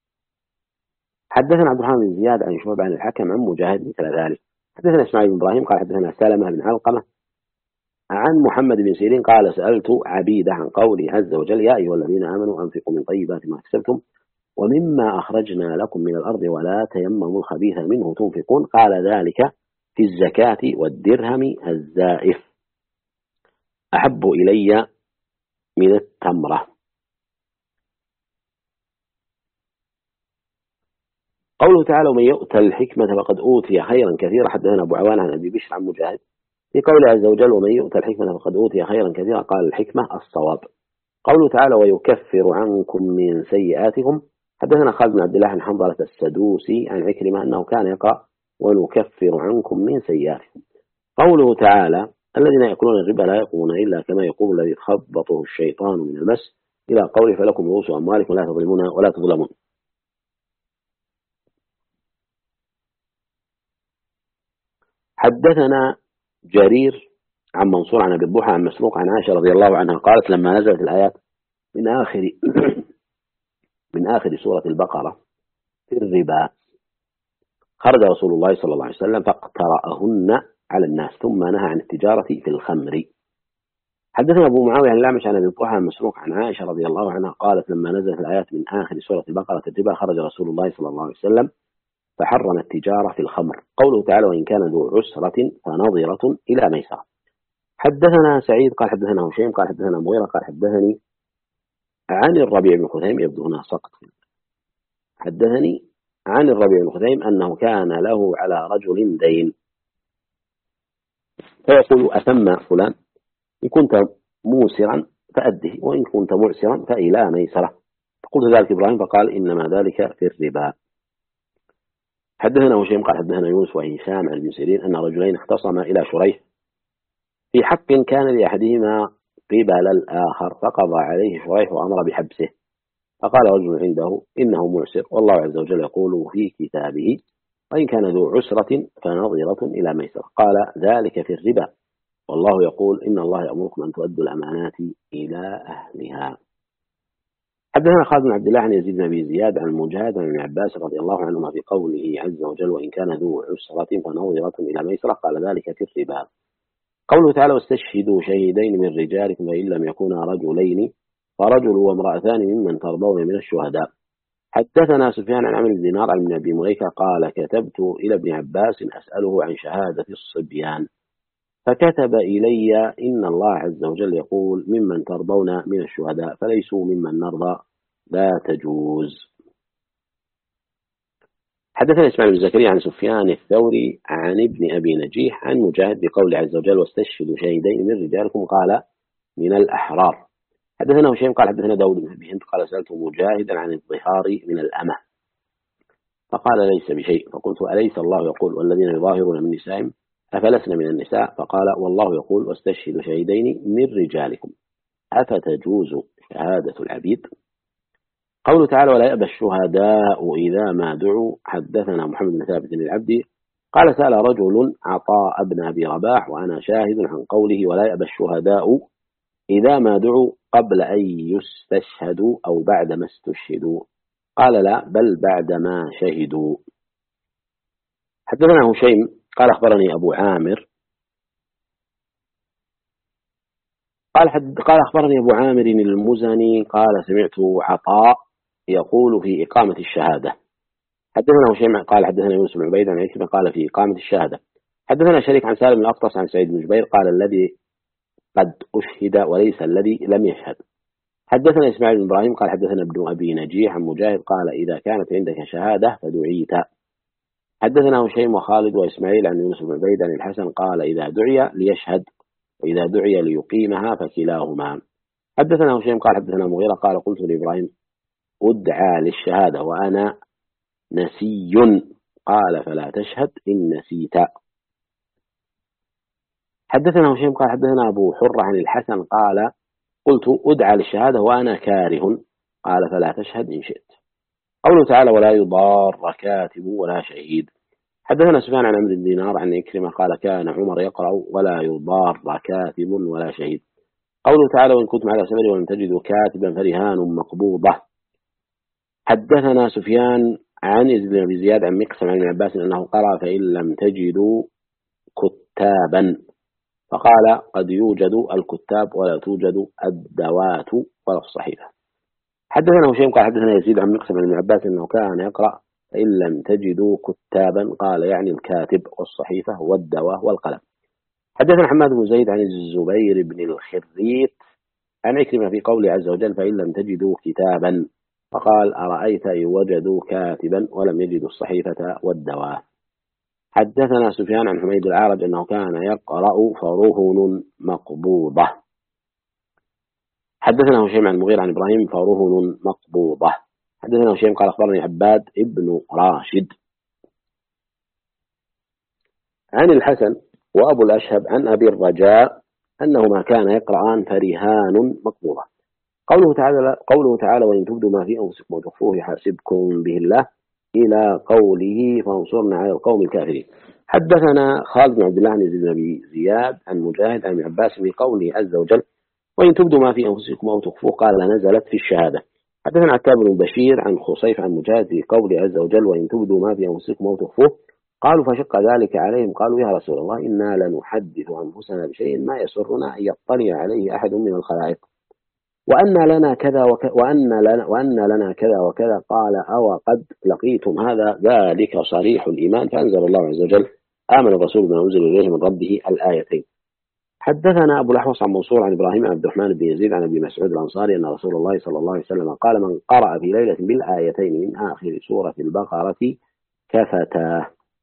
حدثنا عبد الرحمن بن زياد عن شعبة عن الحكم عن مجاهد مثل ذلك. حدثنا إسماعيل بن إبراهيم قال حدثنا سلمة بن علقمة عن محمد بن سيرين قال سألت عبيدة عن قوله عز وجل يا أيها الذين آمنوا أنفقوا من طيبات ما كسبتم ومما أخرجنا لكم من الأرض ولا تيمموا الخبيث منه تنفقون قال ذلك في الزكاة والدرهم الزائف أحب إلي من التمرة. قوله تعالى ومن يؤتى الحكمة فقد أوتي خيرا كثيرا. حدثنا أبو عوان عن أبي بشر عن مجاهد في قوله عز وجل ومن يؤتى الحكمة فقد أوتي خيرا كثيرا قال الحكمة الصواب. قوله تعالى ويكفر عنكم من سيئاتكم. حدثنا خالد بن عبد الله عن حنظلة السدوسي عن عكرمة أنه كان يقرأ ونكفر عنكم من سيئاتكم. قوله تعالى الذين يأكلون الربا لا يقومون إلا كما يقوم الذي يتخبطه الشيطان من المس إلى قوله فلكم رؤوس أموالكم لا تظلمون ولا تظلمون. حدثنا جرير عن منصور عن أبي الضحى عن مسروق عن عائشة رضي الله عنها قالت لما نزلت الآيات من آخر من آخر سورة البقرة في الربا خرج رسول الله صلى الله عليه وسلم فاقترأهن على الناس ثم نهى عن التجارة في الخمر. حدثنا أبو معاوية عن الأعمش عن أبي الضحى عن مسروق عن عائشة رضي الله عنها قالت لما نزلت الآيات من آخر سورة البقرة في الربا خرج رسول الله صلى الله عليه وسلم فحرم التجارة في الخمر. قوله تعالى وإن كان ذو عسرة فنظرة إلى ميسرة. حدثنا سعيد قال حدثنا هشيم قال حدثنا مغيرة قال حدثني عن الربيع بن خثيم يبدو هنا سقط. حدثني عن الربيع بن خثيم أنه كان له على رجل دين فيقول أثم فلان إن كنت موسرا فأده وإن كنت معسرا فإلى ميسرة. فقلت ذلك إبراهيم فقال إنما ذلك في الربا. حدثنا هشيم قال حدثنا يونس وهشام عن ابن سيرين أن رجلين اختصما إلى شريح في حق كان لأحدهما قبل الآخر فقضى عليه شريح وأمر بحبسه. فقال رجل عنده إنه معسر والله عز وجل يقول في كتابه وإن كان ذو عسرة فنظرة إلى ميسر. قال ذلك في الربا والله يقول إن الله يأمركم أن تؤدوا الأمانات إلى أهلها. حدثنا خالد بن عبد الله عن يزيد بن أبي زياد عن مجاهد عن ابن عباس رضي الله عنهما في قوله عز وجل وإن كان ذو عسرة فنظرة إلى ميسرة قال ذلك في الربا. قوله تعالى واستشهدوا شهيدين من رجالكم فإن لم يكونا رجلين فرجل وامرأتان ممن ترضون من الشهداء. حدثنا سفيان عن عمرو بن دينار عن ابي مليكة قال كتبت إلى ابن عباس أسأله عن شهادة الصبيان فكتب إلي إن الله عز وجل يقول ممن ترضون من الشهداء فليسوا ممن نرضى لا تجوز. حدثنا إسماعيل بن زكريا عن سفيان الثوري عن ابن أبي نجيح عن مجاهد بقول عز وجل واستشهدوا شهيدين من رجالكم قال من الأحرار. حدثنا هشيم قال حدثنا داود بن أبي هند قال سألت مجاهدا عن الظهار من الأمة فقال ليس بشيء. فقلت أليس الله يقول والذين يظاهرون من نسائهم أفلسن من النساء فقال والله يقول واستشهدوا شهيدين من رجالكم أفتجوز شهادة العبيد. قوله تعالى ولا يأبى الشهداء إذا ما دعوا. حدثنا محمد بن ثابت العبدي قال سأل رجل عطاء بن أبي رباح وأنا شاهد عن قوله ولا يأبى الشهداء إذا ما دعوا قبل أن يستشهدوا أو بعد ما استشهدوا قال لا بل بعد ما شهدوا. حدثنا هشيم قال أخبرني أبو عامر قال أخبرني أبو عامر المزني قال سمعت عطاء يقول في إقامة الشهادة. حدثنا هشيم قال حدثنا يونس بن عبيد عن عكرمة قال في إقامة الشهادة. حدثنا شريك عن سالم الأقطس عن سعيد بن جبير قال الذي قد أشهد وليس الذي لم يشهد. حدثنا إسماعيل بن إبراهيم قال حدثنا ابن أبي نجيح عن مجاهد قال إذا كانت عندك شهادة فدعيت. حدثنا هشيم وخالد وإسماعيل عن يونس بن عبيد عن الحسن قال إذا دعي ليشهد وإذا دعي ليقيمها فكلاهما. حدثنا هشيم قال حدثنا مغيرة قال قلت لإبراهيم أدعى للشهادة وأنا نسي قال فلا تشهد إن نسيت. حدثنا هشيم قال حدثنا أبو حرة عن الحسن قال قلت أدعى للشهادة وأنا كاره قال فلا تشهد إن شئت. قوله تعالى ولا يضار كاتب ولا شهيد. حدثنا سفيان عن عمرو بن دينار عن عكرمة قال كان عمر يقرأ ولا يضار كاتب ولا شهيد. قوله تعالى وإن كنتم على سفر ولم تجدوا كاتبا فرهان مقبوضة. حدثنا سفيان عن يزيد بن أبي زياد عن مقسم عن ابن عباس أنه قرأ فإن لم تجدوا كتابا فقال قد يوجد الكتاب ولا توجد الدوات ولا الصحيفة. حدثنا هشيم قال حدثنا يزيد عن مقسم عن ابن عباس أنه كان يقرأ فإن لم تجدوا كتابا قال يعني الكاتب والصحيفة والدواء والقلم. حدثنا حماد بن زيد عن الزبير بن الخريت عن عكرمة في قوله عز وجل فإن لم تجدوا كتابا فقال أرأيت إن وجدوا كاتبا ولم يجدوا الصحيفة والدواء. حدثنا سفيان عن حميد العارج أنه كان يقرأ فرهن مقبوضة. حدثنا هشيم عن المغيرة عن إبراهيم فرهن مقبوضة. حدثنا هشيم قال أخبرني عباد ابن راشد عن الحسن وأبو الأشهب عن أبي الرجاء أنهما كان يقرآن فرهان مقبوضة. قوله تعالى وإن تبدوا ما في أنفسكم وتخفوه يحاسبكم به الله إلى قوله فانصرنا على القوم الكافرين. حدثنا خالد بن عبد الله عن يزيد بن أبي زياد عن مجاهد عن ابن عباس في قوله عز وجل وإن تبدوا ما في أنفسكم أو تخفوه قال نزلت في الشهادة. حدثنا عتاب بن بشير عن خصيف عن مجاهد في قوله عز وجل وإن تبدوا ما في أنفسكم أو تخفوه قالوا فشق ذلك عليهم قالوا يا رسول الله إنا لنحدث أنفسنا بشيء ما يسرنا أن يطلع عليه أحد من الخلائق وأن لنا كذا وأن لنا كذا وكذا قال أو قد لقيتم هذا ذلك صريح الإيمان فأنزل الله عز وجل آمن الرسول بما أنزل إليه من ربه الآيتين. حدثنا أبو الأحوص عن منصور عن إبراهيم عن عبد الرحمن بن يزيد عن أبي مسعود الأنصاري أن رسول الله صلى الله عليه وسلم قال من قرأ في ليلة بالآيتين من آخر سورة البقرة كفتاه.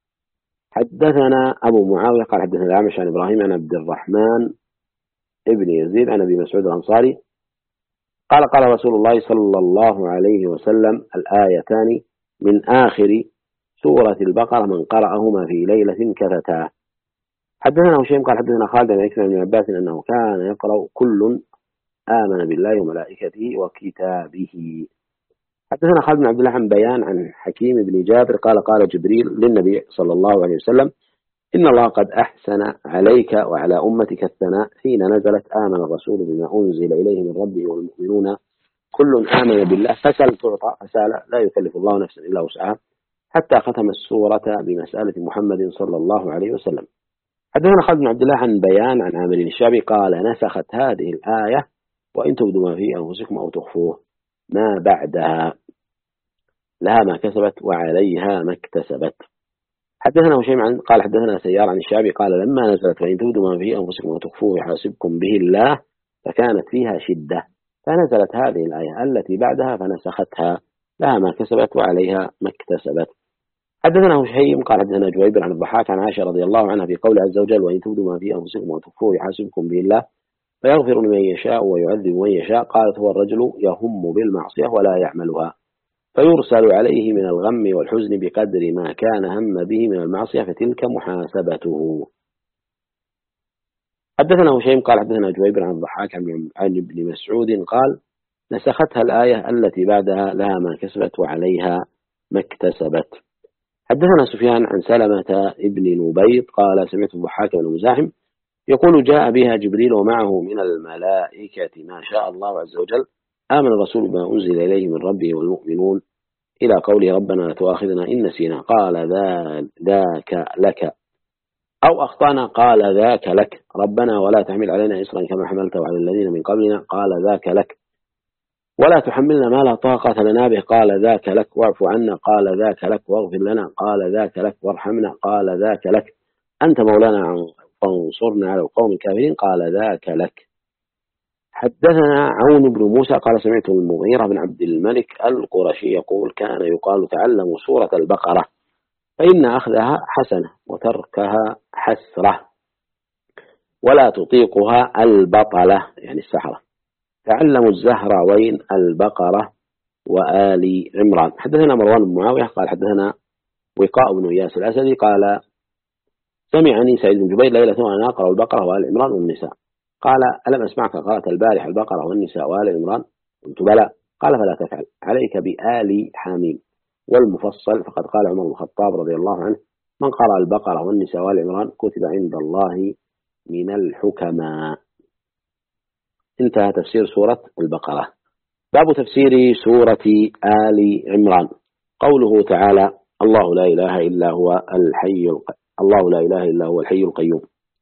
حدثنا أبو معاوية قال حدثنا الأعمش عن إبراهيم عن عبد الرحمن ابن يزيد عن أبي مسعود الأنصاري قال قال رسول الله صلى الله عليه وسلم الآيتان من آخر سورة البقرة من قرأهما في ليلة كفتاه. حدثنا هشيم قال حدثنا خالد بن عكرمة بن عباس أنه كان يقرأ كل آمن بالله وملائكته وكتابه. حدثنا خالد بن عبد الله عن بيان عن حكيم بن جابر قال قال جبريل للنبي صلى الله عليه وسلم إن الله قد أحسن عليك وعلى أمتك الثناء حين نزلت آمن الرسول بما أنزل إليه من ربه والمؤمنون كل آمن بالله فسل تعطى فسال لا يكلف الله نفسا إلا وسعها حتى ختم السورة بمسألة محمد صلى الله عليه وسلم. حدثنا خالد بن عبد الله عن بيان عن عامر الشعبي قال نسخت هذه الآية وإن تبدوا ما في أنفسكم أو تخفوه ما بعدها لها ما كسبت وعليها ما اكتسبت. حدثنا هشيم قال حدثنا سيار عن الشعبي قال لما نزلت وإن تبدوا ما في أنفسكم وتخفوه يحاسبكم به الله فكانت فيها شدة فنزلت هذه الآية التي بعدها فنسختها لها ما كسبت وعليها ما اكتسبت. حدثنا هشيم قال حدثنا جويبر عن الضحاك عن عائشة رضي الله عنها في قول عز وجل وإن تبدوا ما في أنفسكم وتخفوه يحاسبكم به الله فيغفر لمن يشاء ويعذب من يشاء قالت هو الرجل يهم بالمعصية ولا يعملها فيرسل عليه من الغم والحزن بقدر ما كان هم به من المعصية فتلك محاسبته. حدثنا هشيم قال حدثنا جويبر عن الضحاك عن ابن مسعود قال نسختها الآية التي بعدها لها ما كسبت وعليها ما اكتسبت. حدثنا سفيان عن سلمة ابن نبيط قال سمعت الضحاك بن مزاحم يقول جاء بها جبريل ومعه من الملائكة ما شاء الله عز وجل آمن الرسول بما أنزل إليه من ربه والمؤمنون إلى قوله ربنا لا تؤاخذنا إن نسينا قال ذاك لك أو أخطأنا قال ذاك لك ربنا ولا تحمل علينا إصرا كما حملته على الذين من قبلنا قال ذاك لك ولا تحملنا ما لا طاقة لنا به قال ذاك لك واعف عنا قال ذاك لك واغفر لنا قال ذاك لك وارحمنا قال ذاك لك أنت مولانا فانصرنا على القوم الكافرين قال ذاك لك. حدثنا عون بن موسى قال سمعت المغيرة بن عبد الملك القرشي يقول كان يقال تعلموا سورة البقرة فإن أخذها حسنة وتركها حسرة ولا تطيقها البطلة يعني السحرة. تعلموا الزهراوين البقرة وآل عمران. حدثنا مروان بن معاوية قال حدثنا وقاء بن إياس الأسدي قال سمعني سعيد بن جبير ليلة أنا أقرأ البقرة وآل عمران والنساء قال ألم أسمعك قرأت البارح البقرة والنساء وآل عمران قلت بلى قال فلا تفعل عليك بآل حميم والمفصل فقد قال عمر بن الخطاب رضي الله عنه من قرأ البقرة والنساء وآل عمران كتب عند الله من الحكماء. انتهى تفسير سورة البقرة. باب تفسير سورة آل عمران. قوله تعالى الله لا إله إلا هو الحي القيوم.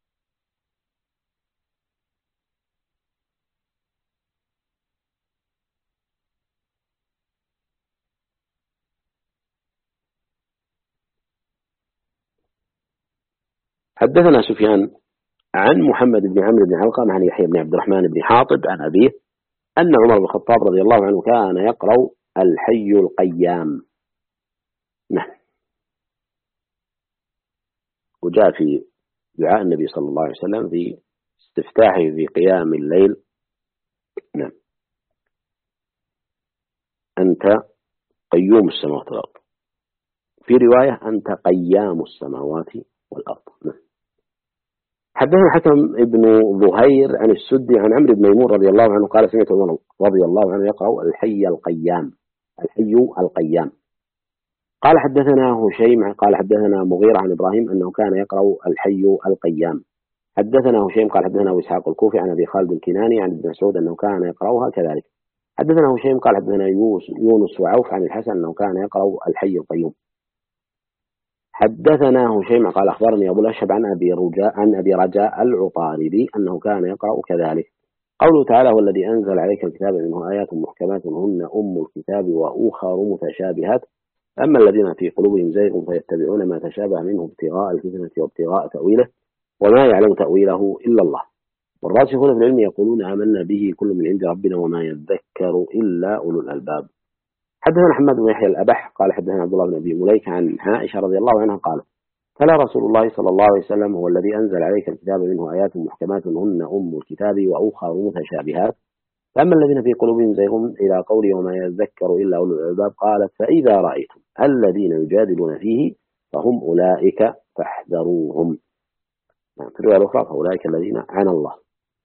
حدثنا سفيان عن محمد بن عمرو بن علقمة عن يحيى بن عبد الرحمن بن حاطب عن أبيه أن عمر بن الخطاب رضي الله عنه كان يقرأ الحي القيام. نعم. وجاء في دعاء النبي صلى الله عليه وسلم في استفتاحه في قيام الليل نعم أنت قيوم السماوات والأرض في رواية أنت قيام السماوات والأرض. نعم. حدثنا حكم ابن ظهير عن السدي عن عمرو بن ميمون رضي الله عنه قال سمعت عمر رضي الله عنه يقرأ الحي القيام قال حدثنا هشيم قال حدثنا مغيرة عن إبراهيم أنه كان يقرأ الحي القيام. حدثنا هشيم قال حدثنا أبو إسحاق الكوفي عن أبي خالد الكناني عن ابن مسعود أنه كان يقرأها كذلك. حدثنا هشيم قال حدثنا يونس وعوف عن الحسن أنه كان يقرأ الحي القيوم. حدثنا هشيم قال أخبرني أبو الأشهب عن أبي رجاء العطاردي أنه كان يقرأ كذلك. قوله تعالى هو الذي أنزل عليك الكتاب منه آيات محكمات هن أم الكتاب وأخر متشابهات أما الذين في قلوبهم زيغ فيتبعون ما تشابه منه ابتغاء الفتنة وابتغاء تأويله وما يعلم تأويله إلا الله والراسخون في العلم يقولون آمنا به كل من عند ربنا وما يذكر إلا أولو الألباب. حدثنا حماد بن يحيى الأبح قال حدثنا عبد الله بن أبي مليك عن عائشة رضي الله عنها قال تلا رسول الله صلى الله عليه وسلم هو الذي أنزل عليك الكتاب منه آيات محكمات هن أم الكتاب وأخر متشابهات فأما الذين في قلوبهم زيغ إلى قوله وما يذكر إلا أولو الألباب قالت فإذا رأيتم الذين يجادلون فيه فهم أولئك فاحذروهم. في الرواية الأخرى فأولئك الذين عن الله.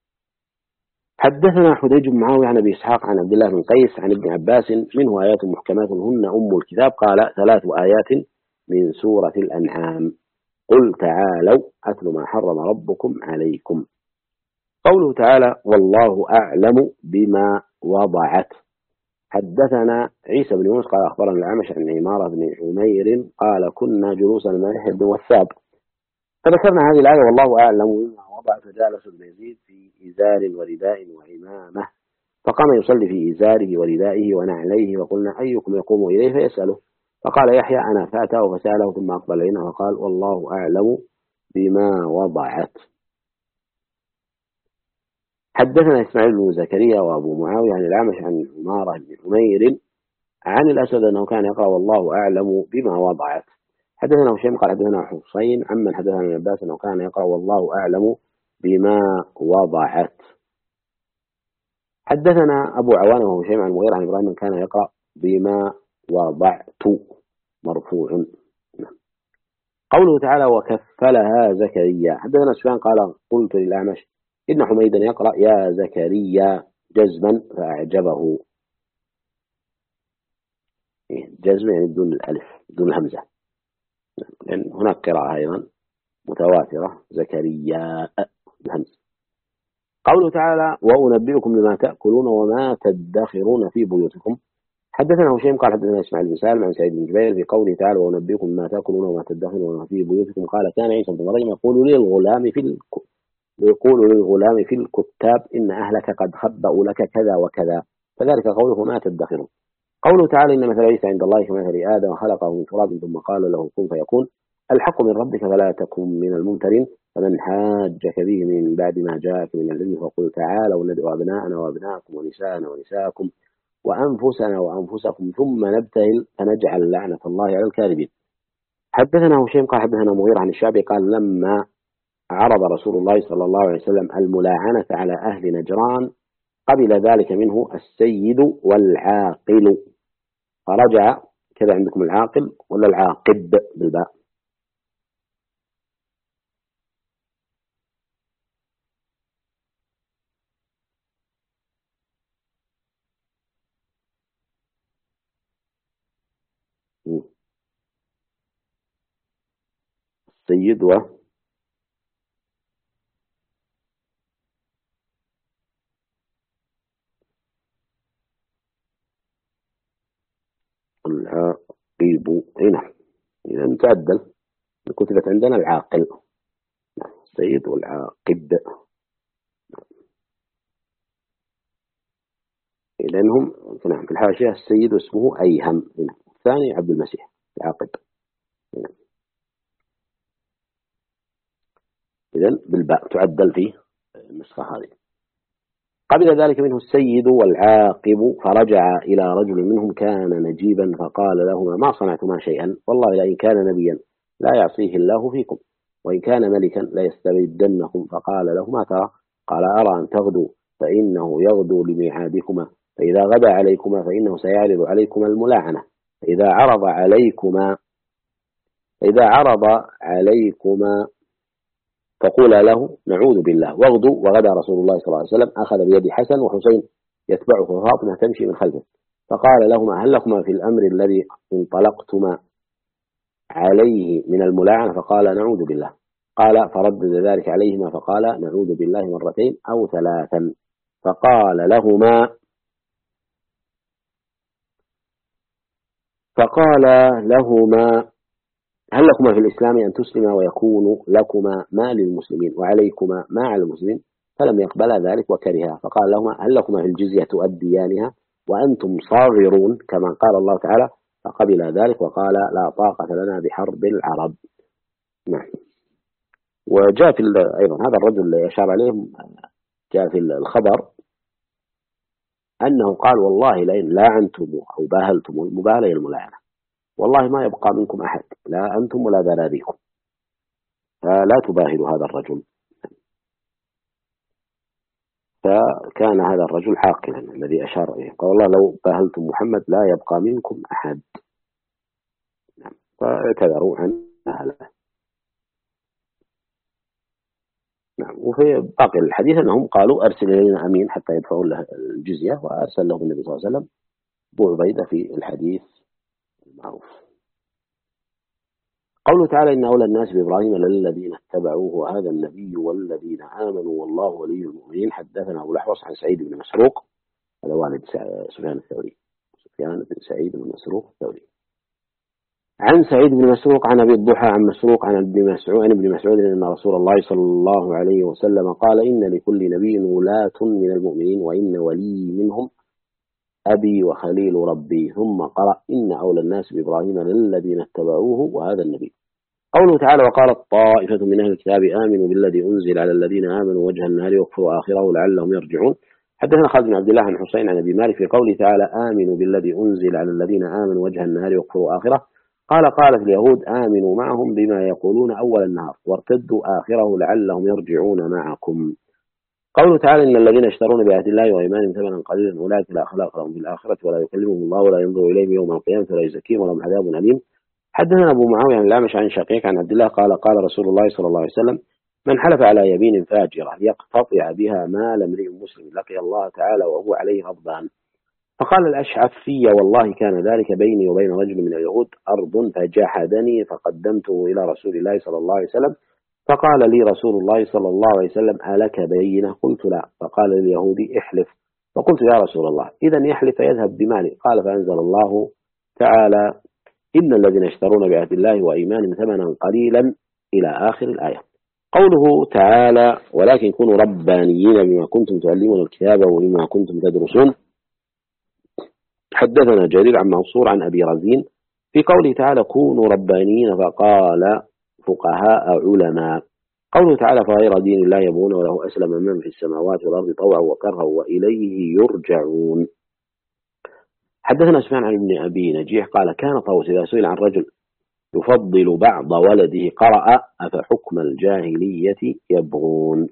حدثنا حديج بن معاوية عن أبي إسحاق عن عبد الله بن قيس عن ابن عباس منه آيات محكمات هن أم الكتاب قال 3 آيات من سورة الأنعام قل تعالوا أتل ما حرم ربكم عليكم. قوله تعالى والله أعلم بما وضعت. حدثنا عيسى بن يونس قال أخبرنا الأعمش عن عمارة بن عمير قال كنا جلوسا مع يحيى بن وثاب فذكرنا هذه الآية والله أعلم بما وضعت فجالس ابن يزيد في إزار ورداء وعمامة فقام يصلي في إزاره وردائه ونعليه وقلنا أيكم يقوم إليه فيسأله فقال يحيى أنا فأتاه فسأله ثم أقبل إلينا وقال والله أعلم بما وضعت. حدثنا إسماعيل بن زكريا وأبو معاوية عن الأعمش عن عمارة بن عمير عن الأسد أنه كان يقرأ والله أعلم بما وضعت. حدثنا هشام قال حدثنا حسين عمن حدثنا ابن عباس أنه كان يقرأ والله أعلم بما وضعت. حدثنا أبو عوانة وهشام عن مغيرة عن إبراهيم كان يقرأ بما وضعت مرفوع. قوله تعالى وكفلها زكريا. حدثنا سفيان قال قلت للأعمش إن حميدا يقرأ يا زكريا جزما فأعجبه. جزم يعني بدون الألف بدون الهمزة لأن هناك قراءة أيضا متواترة زكريا الهمزة. قوله تعالى وأنبئكم بما تأكلون وما تدخرون في بيوتكم. حدثنا هشيم قال حدثنا إسماعيل بن سالم عن سعيد بن جبير في قوله تعالى وأنبئكم بما تأكلون وما تدخرون في بيوتكم قال كان عيسى بن مريم يقول للغلام في الكتاب إن أهلك قد خبأوا لك كذا وكذا فذلك قوله ما تدخرون. قوله تعالى إن مثل عيسى عند الله كمثل آدم خلقه من تراب ثم قال له كن فيكون الحق من ربك فلا تكن من الممترين فمن حاجك به من بعد ما جاءك من العلم فقل تعالوا ندعو أبناءنا وأبناءكم ونساءنا ونساءكم وأنفسنا وأنفسكم ثم نبتهل فنجعل لعنة الله على الكاذبين. حدثنا هشيم قال حدثنا مغيرة عن الشعبي قال لما عرض رسول الله صلى الله عليه وسلم الملاعنة على أهل نجران قبل ذلك منه السيد والعاقل فرجع. كذا عندكم العاقل ولا العاقب بالباء؟ السيد العاقب هنا إذا تعدل كتبت عندنا العاقل السيد والعاقب لأنهم نعم في الحاشية السيد اسمه أيهم هنا الثاني عبد المسيح العاقب هنا. إذن بالباء تعدل في النسخة هذه. قبل ذلك منه السيد والعاقب فرجع إلى رجل منهم كان نجيبا فقال لهما ما صنعتما شيئا والله لئن كان نبيا لا يعصيه الله فيكم وإن كان ملكا لا يستبدنكم فقال له ما ترى قال أرى أن تغدوا فإنه يغدو لميعادكما فإذا غدا عليكما فإنه سيعرض عليكما الملاعنة فإذا عرض عليكما فقولا له نعوذ بالله واغدوا. وغدا رسول الله صلى الله عليه وسلم أخذ بيد حسن وحسين يتبعه فاطمة تمشي من خلفه فقال لهما هل لكما في الأمر الذي انطلقتما عليه من الملاعنة فقال نعوذ بالله. قال فردد ذلك عليهما فقال نعوذ بالله مرتين أو ثلاثا. فقال لهما هل لكما في الإسلام أن تسلما ويكون لكما ما للمسلمين وعليكما ما على المسلمين؟ فلم يقبل ذلك وكرها. فقال لهما هل لكما في الجزية تؤديانها وأنتم صاغرون كما قال الله تعالى؟ فقبل ذلك وقال لا طاقة لنا بحرب العرب. نعم. وجاء في أيضا هذا الرجل اللي أشار عليه جاء في الخبر أنه قال والله لئن لاعنتم أو باهلتم، المباهلة هي الملاعنة، والله ما يبقى منكم أحد لا أنتم ولا ذراريكم، فلا تباهلوا هذا الرجل. فكان هذا الرجل عاقلا الذي أشار إليه، قال والله لو باهلتم محمد لا يبقى منكم أحد. نعم. فاعتذروا عن أهله. نعم. وفي باقي الحديث أنهم قالوا أرسل إلينا أمين حتى يدفعوا له الجزية، وأرسل لهم النبي صلى الله عليه وسلم أبو عبيدة في الحديث المعروف. قوله تعالى إن أولى الناس بإبراهيم للذين اتبعوه وهذا النبي والذين آمنوا والله ولي المؤمنين. حدثنا أبو الأحوص عن سعيد بن مسروق، هذا والد سفيان الثوري، سفيان بن سعيد بن مسروق الثوري، عن سعيد بن مسروق عن أبي الضحى عن مسروق عن ابن مسعود أن رسول الله صلى الله عليه وسلم قال إن لكل نبي ولاة من المؤمنين وإن ولي منهم أبي وخليل ربي. ثم قرأ إن أولى الناس بإبراهيم للذين اتبعوه وهذا النبي. قوله تعالى وقالت طائفة من أهل الكتاب آمنوا بالذي أنزل على الذين آمنوا وجه النهار واكفروا آخره لعلهم يرجعون. حدثنا خالد بن عبد الله عن حسين عن أبي مالك في قوله تعالى آمنوا بالذي أنزل على الذين آمنوا وجه النهار واكفروا آخره قالت اليهود آمنوا معهم بما يقولون أول النهار وارتدوا آخره لعلهم يرجعون معكم. قوله تعالى إن الذين يشترون بآيات الله وإيمانهم ثمنا قليلا أولئك لا خلاق لهم في الآخرة ولا يكلمهم الله ولا ينظر إليهم يوم القيامة ولا يزكيهم ولهم عذاب أليم. حدثنا أبو معاوية عن الأعمش عن شقيق عن عبد الله قال رسول الله صلى الله عليه وسلم من حلف على يمين فاجرة يقتطع بها مال امرئ مسلم لقي الله تعالى وهو عليه غضبان. فقال الأشعث في والله كان ذلك بيني وبين رجل من اليهود أرض فجاحدني فقدمته إلى رسول الله صلى الله عليه وسلم فقال لي رسول الله صلى الله عليه وسلم ألك بينة؟ قلت لا. فقال لليهودي احلف. فقلت يا رسول الله إذن يحلف فيذهب بمالي. قال فأنزل الله تعالى إن الذين يشترون بآيات الله وإيمانهم ثمنا قليلا إلى آخر الآية. قوله تعالى ولكن كونوا ربانيين بما كنتم تعلمون الكتاب وبما كنتم تدرسون. حدثنا جرير عن منصور عن أبي رزين في قوله تعالى كونوا ربانيين فقال فقهاء علماء. قوله تعالى فغير دين الله يبغون وله أسلم من في السماوات والأرض طوعا وكرها وإليه يرجعون. حدثنا سفيان عن ابن أبي نجيح قال كان طاووس إذا سئل عن رجل يفضل بعض ولده قرأ أفحكم الجاهلية يبغون.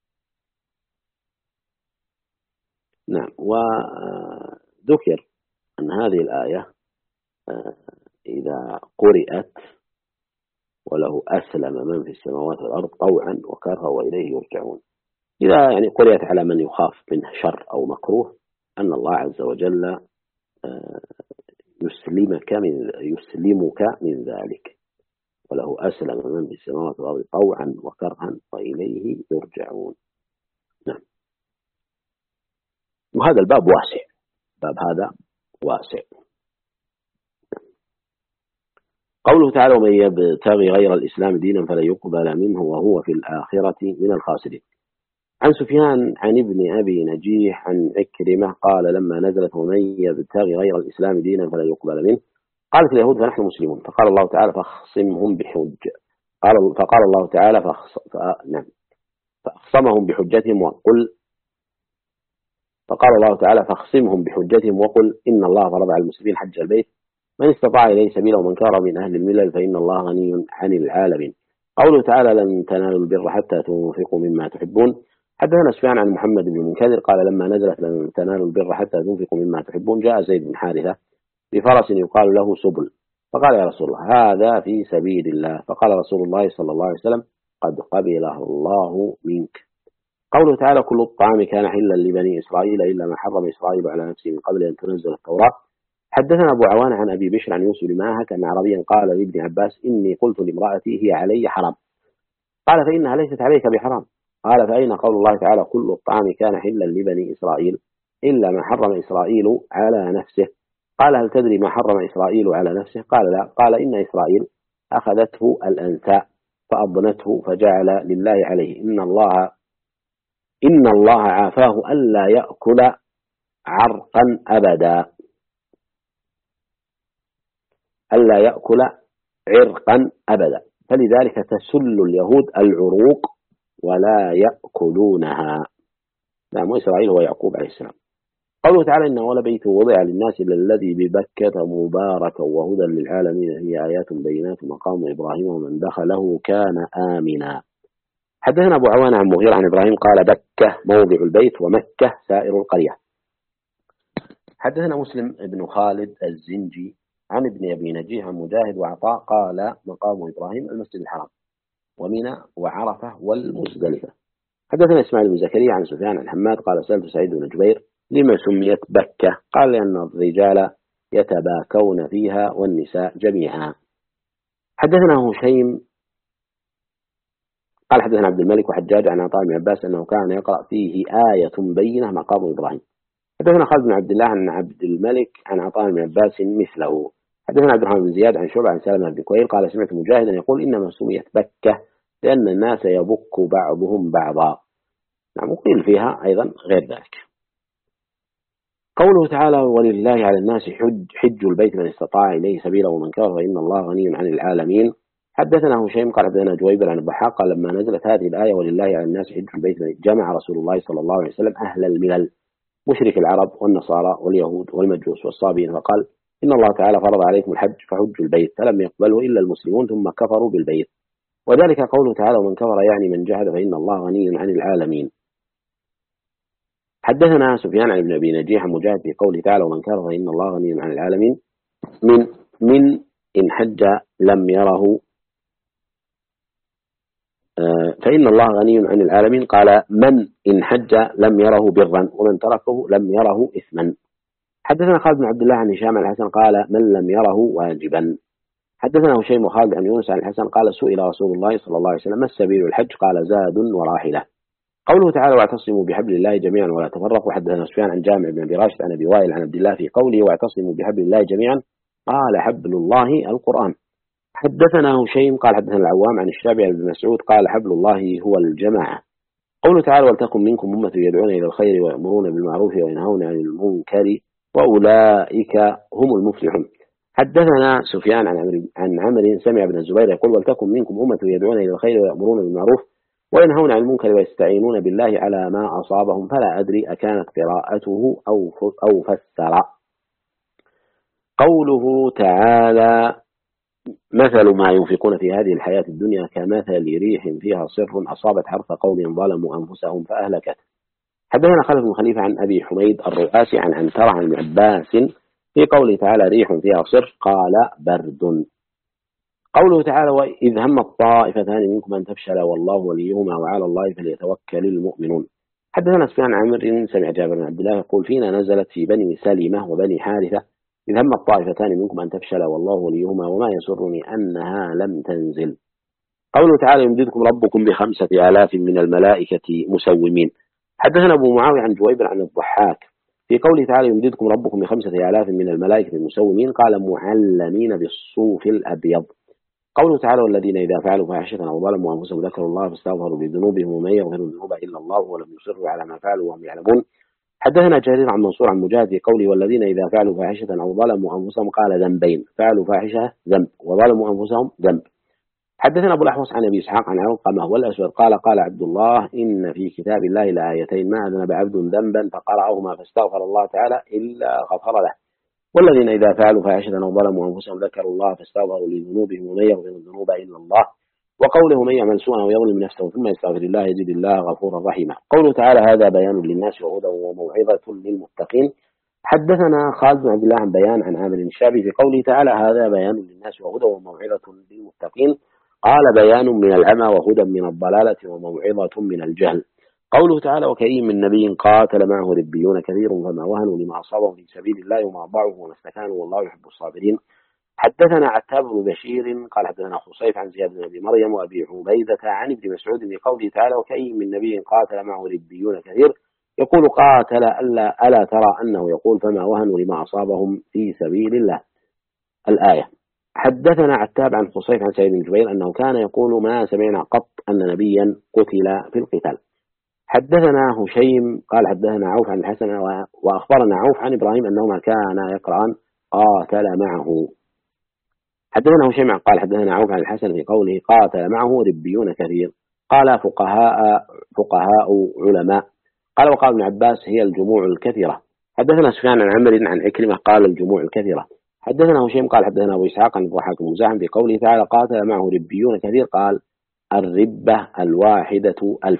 نعم. وذكر أن هذه الآية إذا قرأت وله أسلم من في السماوات والأرض طوعا وكرها وإليه يرجعون، إذا يعني قرأت على من يخاف منه شر أو مكروه أن الله عز وجل يسلمك من ذلك. وله أسلم من في السماوات والأرض طوعا وكرها وإليه يرجعون. نعم. وهذا الباب واسع، باب هذا واسع. قوله تعالى ومن يبتغي غير الإسلام دينا فلا يقبل منه وهو في الآخرة من الخاسرين. عن سفيان عن ابن أبي نجيح عن عكرمة قال لما نزلت ومن يبتغي غير الإسلام دينا فلا يقبل منه قالت اليهود فنحن مسلمون. فقال الله تعالى فاخصمهم بحجة. فقال الله تعالى فاخصمهم بحجتهم وقل فقال الله تعالى فاخصمهم بحجتهم وقل إن الله فرض على المسلمين حج البيت من استطاع إليه سبيلا ومن كان من أهل الملل فإن الله غني عن العالمين. قوله تعالى لن تنالوا البر حتى تنفقوا مما تحبون. حدثنا سفيان عن محمد بن منكدر قال لما نزلت لن تنالوا البر حتى تنفقوا مما تحبون جاء زيد بن حارثة بفرس يقال له سبل فقال يا رسول الله هذا في سبيل الله. فقال رسول الله صلى الله عليه وسلم قد قبله الله منك. قوله تعالى كل الطعام كان حلا لبني إسرائيل إلا ما حرم إسرائيل على نفسه من قبل أن تنزل التوراة. حدثنا أبو عوان عن أبي بشر عن يوسف بن ماهك أن عربيا قال لابن عباس إني قلت لامرأتي هي علي حرام، قال فإنها ليست عليك بحرام. قال فأين قول الله تعالى كل الطعام كان حلا لبني إسرائيل إلا ما حرم إسرائيل على نفسه. قال هل تدري ما حرم إسرائيل على نفسه؟ قال لا. قال إن إسرائيل أخذته الأنثى فأضنته فجعل لله عليه إن الله عافاه ألا يأكل عرقا أبدا، ألا يأكل عرقا أبدا، فلذلك تسل اليهود العروق ولا يأكلونها. نعم، إسرائيل هو يعقوب عليه السلام. قوله تعالى إن أول بيت وضع للناس الذي ببكة مباركا وهدى للعالمين هي آيات بينات مقام إبراهيم ومن دخله كان آمنا. حدثنا أبو عوان عن مغيرة عن إبراهيم قال بكة موضع البيت ومكة سائر القرية. حدثنا مسلم بن خالد الزنجي عن ابن أبي نجيح عن مجاهد وعطاء قال مقام إبراهيم المسجد الحرام ومنى وعرفة والمزدلفة. حدثنا إسماعيل بن زكريا عن سفيان عن حماد قال سألت سعيد بن جبير لما سميت بكة؟ قال لأن الرجال يتباكون فيها والنساء جميعا. حدثنا هشيم قال حدثنا عبد الملك وحجاج عن عطاء بن عباس أنه كان يقرأ فيه آية بينة مقام إبراهيم. حدثنا خالد بن عبد الله عن عبد الملك عن عطاء بن عباس مثله. حدثنا عبد الرحمن بن زياد عن شعبة عن سلمة بن كويل قال سمعت مجاهدا يقول إنما سميت بكة لأن الناس يبك بعضهم بعضا. نعم، وقيل فيها أيضا غير ذلك. قوله تعالى ولله على الناس حج البيت من استطاع إليه سبيلا ومن كفر فإن الله غني عن العالمين. حدثنا هشيم قال حدثنا جويبر عن الضحاك قال لما نزلت هذه الآية ولله على الناس حج البيت جمع رسول الله صلى الله عليه وسلم أهل الملل مشرك العرب والنصارى واليهود والمجوس والصابين فقال إن الله تعالى فرض عليكم الحج فحجوا البيت فلم يقبله إلا المسلمون ثم كفروا بالبيت، وذلك قوله تعالى ومن كفر يعني من جحد فإن الله غني عن العالمين. حدثنا سفيان عن ابن أبي نجيح عن مجاهد في قوله تعالى ومن كفر فإن الله غني عن العالمين من إن حج لم يره فإن الله غني عن العالمين قال من إن حج لم يره برا ومن تركه لم يره إثما. حدثنا خالد بن عبد الله عن هشام عن الحسن قال من لم يره واجبا. حدثنا هشيم وخالد عن يونس عن الحسن قال سئل رسول الله صلى الله عليه وسلم ما السبيل الحج؟ قال زاد وراحلة. قوله تعالى واعتصموا بحبل الله جميعا ولا تفرقوا. حدثنا سفيان عن جامع بن أبي راشد عن أبي وائل عن عبد الله في قوله واعتصموا بحبل الله جميعا قال حبل الله القرآن. حدثنا هشيم قال حدثنا العوام عن الشافعي بن مسعود قال حبل الله هو الجماعة. قوله تعالى ولتكن منكم أمة يدعون إلى الخير ويأمرون بالمعروف وينهون عن المنكر وأولئك هم المفلحون. حدثنا سفيان عن عمرو سمع ابن الزبير يقول ولتكن منكم أمة يدعون إلى الخير ويأمرون بالمعروف وينهون عن المنكر ويستعينون بالله على ما أصابهم فلا أدري أكانت قراءته أو فسر. قوله تعالى مثل ما ينفقون في هذه الحياة الدنيا كمثل ريح فيها صر أصابت حرث قوم ظلموا أنفسهم فأهلكت. حدثنا خالد بن خليفة عن أبي حميد الرؤاسي عن عنترة عن ابن عباس في قوله تعالى ريح فيها صر قال برد. قوله تعالى وإذ هم الطائفتان منكم أن تفشل والله وليهما وعلى الله فليتوكل المؤمنون. حدثنا سفيان عن عمرو سمع جابر بن عبد الله يقول فينا نزلت في بني سلمة وبني حارثة إذ هم الطائفتان منكم أن تفشل والله وليهما وما يسرني أنها لم تنزل. قوله تعالى يمددكم ربكم ب5,000 من الملائكة مسومين. حدثنا أبو معاوية عن جويبر عن الضحاك في قوله تعالى يمددكم ربكم ب5,000 من الملائكة المسومين قال معلمين بالصوف الأبيض. قوله تعالى والذين إذا فعلوا فاحشة أو ظلموا أنفسهم ذكروا الله فاستغفروا لذنوبهم ومن يغفر الذنوب إلا الله ولم يصروا على ما فعلوا وهم يعلمون. حدثنا جرير عن منصور عن مجاهد في قوله والذين إذا فعلوا فاحشة أو ظلموا أنفسهم قال ذنبين فعلوا فاحشة ذنب وظلموا أنفسهم ذنب. حدثنا أبو الأحوص عن أبي إسحاق عن علقمة والأسود قال عبد الله إن في كتاب الله لآيتين ما أذنب عبد ذنبا فقرأهما فاستغفر الله تعالى إلا غفر له والذين إذا فعلوا فاحشة أو ظلموا أنفسهم ذكروا الله فاستغفروا لذنوبهم ومن يغفر الذنوب إلا الله. وقوله من يعمل سوءا ويظلم نفسه ثم يستغفر الله يجد الله غفورا رحيما. قوله تعالى هذا بيان للناس وهدى وموعظة للمتقين. حدثنا خالد بن عبد الله عن بيان عن عامر الشعبي في قوله تعالى هذا بيان للناس وهدى وموعظة للمتقين قال بيان من العمى وهدى من الضلالة وموعظة من الجهل. قوله تعالى وكأي من نبي قاتل معه ربيون كثير فما وهنوا لما أصابهم في سبيل الله وما ضعفوا وما استكانوا والله يحب الصابرين. حدثنا عتاب بن بشير قال حدثنا خصيف عن زياد بن أبي مريم وأبي عبيدة عن ابن مسعود بقوله تعالى وكأي من نبي قاتل معه ربيون كثير يقول قاتل ألا ترى أنه يقول فما وهنوا لما أصابهم في سبيل الله. الآية. حدثنا عتاب عن خصيف عن سعيد بن جبير أنه كان يقول ما سمعنا قط أن نبيا قتل في القتال. حدثنا هشيم قال حدثنا عوف عن الحسن وأخبرنا عوف عن إبراهيم أنهما كانا يقرأان قاتل معه. حدثنا هشيم قال حدثنا عوف عن الحسن في قوله قاتل معه ربيون كثير قال فقهاء علماء قال وقال ابن عباس هي الجموع الكثيرة. حدثنا سفيان عن عمرو عن عكرمة قال الجموع الكثيرة. حدثنا هشيم قال حدثنا أبو إسحاق عن الضحاك بن مزاحم في قوله تعالى قاتل معه ربيون كثير قال الربة الواحدة 1000.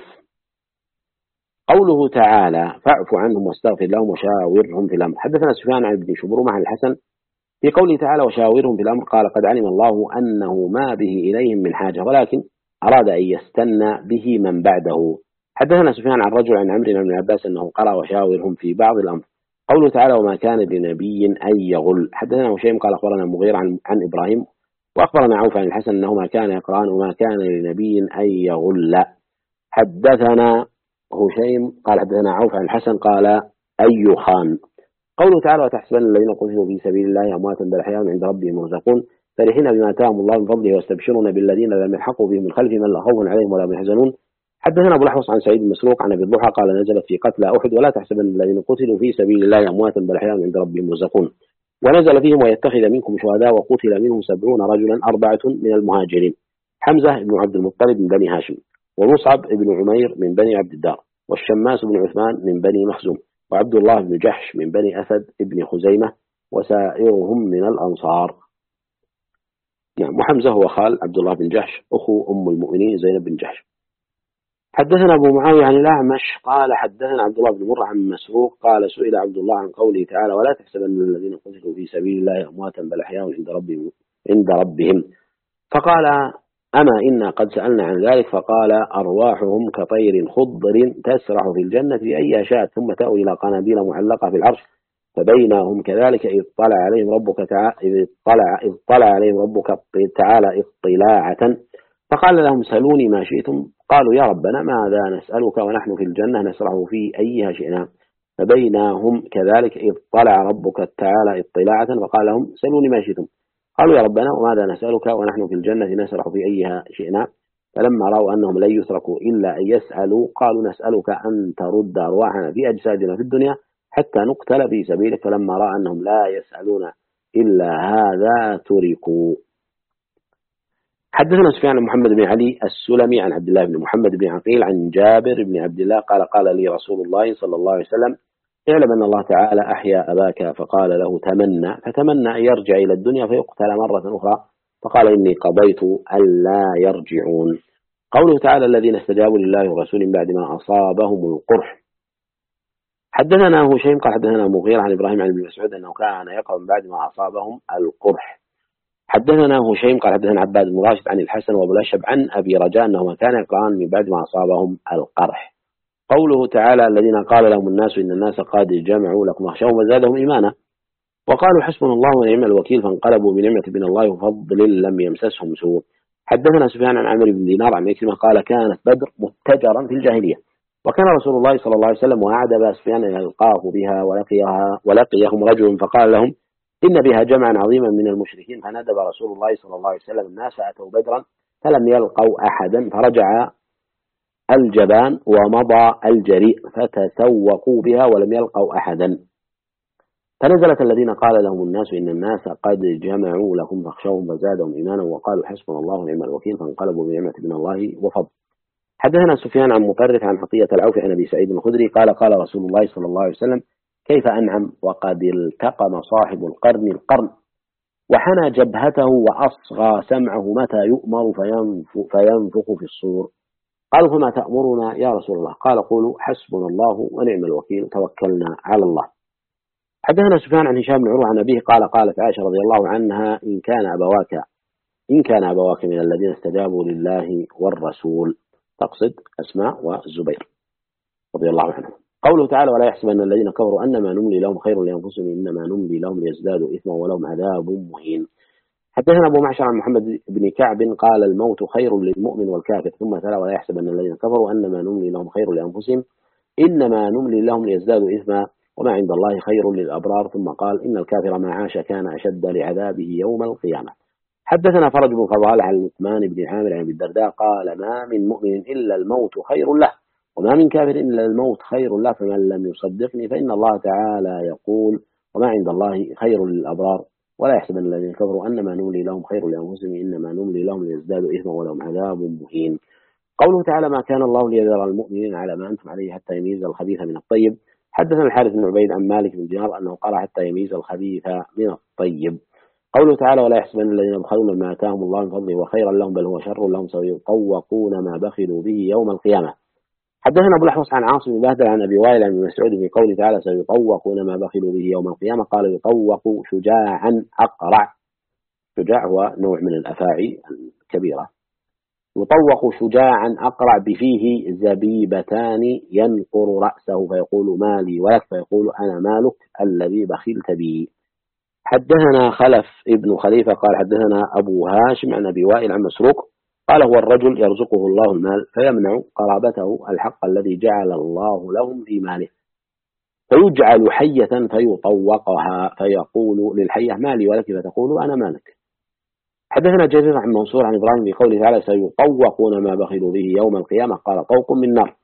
قوله تعالى فاعف عنهم واستغفر لهم وشاورهم في الأمر. حدثنا سفيان عن ابن شبرمة عن الحسن في قوله تعالى وشاورهم في الأمر قال قد علم الله أنه ما به إليهم من حاجة ولكن أراد أن يستنى به من بعده. حدثنا سفيان عن رجل عن عمرو بن عباس أنه قرأ وشاورهم في بعض الأمر. قوله تعالى وما كان لنبي أن يغل. حدثنا هشيم قال أخبرنا مغير عن إبراهيم وأخبرنا عوف عن الحسن أنهما كان يقرأان وما كان لنبي أن يغل. حدثنا هشيم قال حدثنا عوف عن الحسن قال أي خان. قوله تعالى وتحسبن الذين قتلوا في سبيل الله أمواتا بل أحياء عند ربهم يرزقون فرحين بما آتاهم الله من فضله ويستبشرون بالذين لم يلحقوا بهم من خلفهم من لا خوف عليهم ولا هم يحزنون. حدثنا أبو الأحوص عن سعيد بن مسروق عن أبي الضحى قال نزلت في قتلى أحد ولا تحسبن الذين قتلوا في سبيل الله أمواتا بل أحياء عند ربهم يرزقون ونزل فيهم ويتخذ منكم شهداء وقتل منهم 70 رجلا 4 من المهاجرين حمزة بن عبد المطلب من بني هاشم ومصعب بن عمير من بني عبد الدار والشماس بن عثمان من بني مخزوم وعبد الله بن جحش من بني أسد بن خزيمة وسائرهم من الأنصار. نعم وحمزة هو خال عبد الله بن جحش أخو أم المؤمنين زينب بن جحش. حدثنا أبو معاوية عن الأعمش قال حدثنا عبد الله بن مرة عن مسروق قال سئل عبد الله عن قوله تعالى ولا تحسبن الذين قتلوا في سبيل الله أمواتا بل أحياء عند ربهم فقال أما إنا قد سألنا عن ذلك فقال أرواحهم كطير خضر تسرح في الجنة بأيها شاءت ثم تأوي إلى قناديل معلقة في العرش فبينهم كذلك إذ طلع عليهم ربك تعالى اطلاعة فقال لهم سلوني ما شئتم قالوا يا ربنا ماذا نسألك ونحن في الجنة نسرح في أيها شئنا فبينهم كذلك إذ طلع ربك تعالى اطلاعة فقال لهم سلوني ما شئتم قالوا يا ربنا وماذا نسألك ونحن في الجنة نسرح في أيها شئنا فلما رأوا أنهم لن يتركوا إلا أن يسألوا قالوا نسألك أن ترد أرواحنا في أجسادنا في الدنيا حتى نقتل في سبيلك فلما رأى أنهم لا يسألون إلا هذا تركوا. حدثنا سفيان محمد بن علي السلمي عن عبد الله بن محمد بن عقيل عن جابر بن عبد الله قال لي رسول الله صلى الله عليه وسلم اعلم أن الله تعالى أحيا أباك فقال له تمنى فتمنى أن يرجع إلى الدنيا فيقتل مرة أخرى فقال إني قضيت ألا يرجعون. قوله تعالى الذين استجابوا لله ورسوله بعد ما أصابهم القرح. حدثنا هشيم قال حدثنا مغير عن إبراهيم عن ابن مسعود أنه كان يقرأ بعد ما أصابهم القرح. حدثنا هشيم قال حدثنا عباد بن راشد عن الحسن وابو الأشهب عن أبي رجاء أنهما كان يقرأان من بعد ما أصابهم القرح. قوله تعالى الذين قال لهم الناس إن الناس قد جمعوا لكم فاخشوهم وزادهم إيمانا وقالوا حسبنا الله ونعم الوكيل فانقلبوا بنعمة من الله وفضل لم يمسسهم سوء. حدثنا سفيان عن عمرو بن دينار عن عكرمة قال كانت بدر متجرا في الجاهلية وكان رسول الله صلى الله عليه وسلم وأعد أبا سفيان أن يلقاه بها ولقيهم رجل فقال لهم إن بها جمعا عظيما من المشركين فندب رسول الله صلى الله عليه وسلم الناس أتوا بدرا فلم يلقوا أحدا فرجع الجبان ومضى الجريء فتسوقوا بها ولم يلقوا أحدا فنزلت الذين قال لهم الناس إن الناس قد جمعوا لكم فاخشوهم فزادهم إيمانا وقالوا حسبنا الله ونعم الوكيل فانقلبوا بنعمة من الله وفضل. حدثنا سفيان عن مطرف عن حطية العوف عن أبي سعيد الخدري قال رسول الله صلى الله عليه وسلم كيف أنعم وقد التقم صاحب القرن وحنى جبهته وأصغى سمعه متى يؤمر فينفخ في الصور قالوا فما تأمرنا يا رسول الله قال قولوا حسبنا الله ونعم الوكيل توكلنا على الله. حدثنا سفيان عن هشام بن عروة عن أبيه قالت عائشة رضي الله عنها إن كان أبواك من الذين استجابوا لله والرسول تقصد أسماء والزبير. رضي الله عنهم. قوله تعالى ولا يحسبن الذين كفروا أنما نملي لهم خير لأنفسهم إنما نملي لهم ليزدادوا إثما ولهم عذاب مهين. حدثنا أبو معشر عن محمد بن كعب قال الموت خير للمؤمن والكافر، ثم تلا ولا يحسبن الذين كفروا أنما نملي لهم خير لأنفسهم إنما نملي لهم ليزدادوا إثما وما عند الله خير للأبرار، ثم قال إن الكافر ما عاش كان أشد لعذابه يوم القيامة. حدثنا فرج بن فضال عن لقمان بن عامر عن أبي الدرداء قال ما من مؤمن إلا الموت خير له وما من كافر إلا الموت خير له، فمن لم يصدقني فإن الله تعالى يقول وما عند الله خير للأبرار ولا يحسبن الذين كفروا أنما نملي لهم خير لأنفسهم إنما نملي لهم ليزدادوا إثما ولهم عذاب مهين. قوله تعالى ما كان الله ليذر المؤمنين على ما أنتم عليه حتى يميز الخبيث من الطيب. حدثنا الحارث بن عبيد عن مالك بن دينار أنه قال حتى يميز الخبيث من الطيب. قوله تعالى ولا يحسبن الذين يبخلون ما آتاهم الله من فضله وخيرا لهم بل هو شر لهم سيطوقون ما بخلوا به يوم القيامة. حدثنا أبو الأحوص عن عاصم بن بهدل عن أبي وائل عن مسعود في قوله تعالى سيطوقون ما بخلوا به يوم القيامة قال يطوق شجاعا أقرع. شجاع هو نوع من الأفاعي الكبيرة. يطوق شجاعا أقرع بفيه زبيبتان ينقر رأسه فيقول مالي ولك فيقول أنا مالك الذي بخلت به. حدثنا خلف ابن خليفة قال حدثنا أبو هاشم عن أبي وائل عن مسروق قال هو الرجل يرزقه الله المال فيمنع قرابته الحق الذي جعل الله لهم في ماله فيجعل حية فيطوقها فيقول للحية مالي ولك فتقول أنا مالك. حدثنا جرير عن منصور عن إبراهيم بقوله تعالى سيطوقون ما بخلوا به يوم القيامة قال طوق من نار.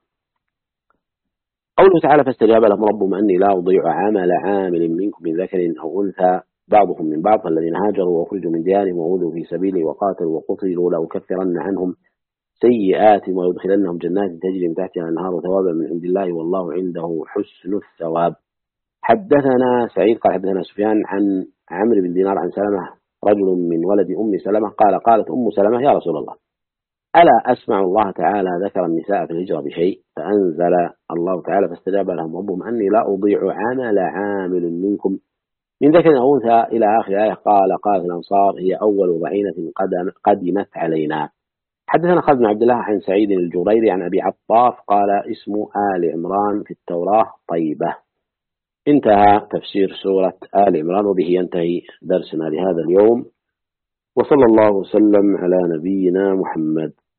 قوله تعالى فاستجاب لهم ربهم أني لا أضيع عمل عامل منكم من ذكر أو أنثى بعضهم من بعض فالذين هاجروا وأخرجوا من ديارهم وأوذوا في سبيلي وقاتلوا وقتلوا لأكفرن عنهم سيئاتهم ويدخلنهم جنات تجري من تحتها الأنهار ثوابا من عند الله والله عنده حسن الثواب. حدثنا سعيد قال حدثنا سفيان عن عمرو بن دينار عن سلمة رجل من ولد أم سلمة قالت أم سلمة يا رسول الله ألا أسمع الله تعالى ذكر النساء في الهجرة بشيء فأنزل الله تعالى فاستجاب لهم ربهم أني لا أضيع عمل عامل منكم من ذكر أو أنثى إلى آخر آية قالت الأنصار هي أول ضعينة قدمت علينا. حدثنا خالد بن عبد الله عن سعيد الجريري عن أبي عطاف قال اسم آل عمران في التوراة طيبة. انتهى تفسير سورة آل عمران وبه ينتهي درسنا لهذا اليوم وصلى الله وسلم على نبينا محمد.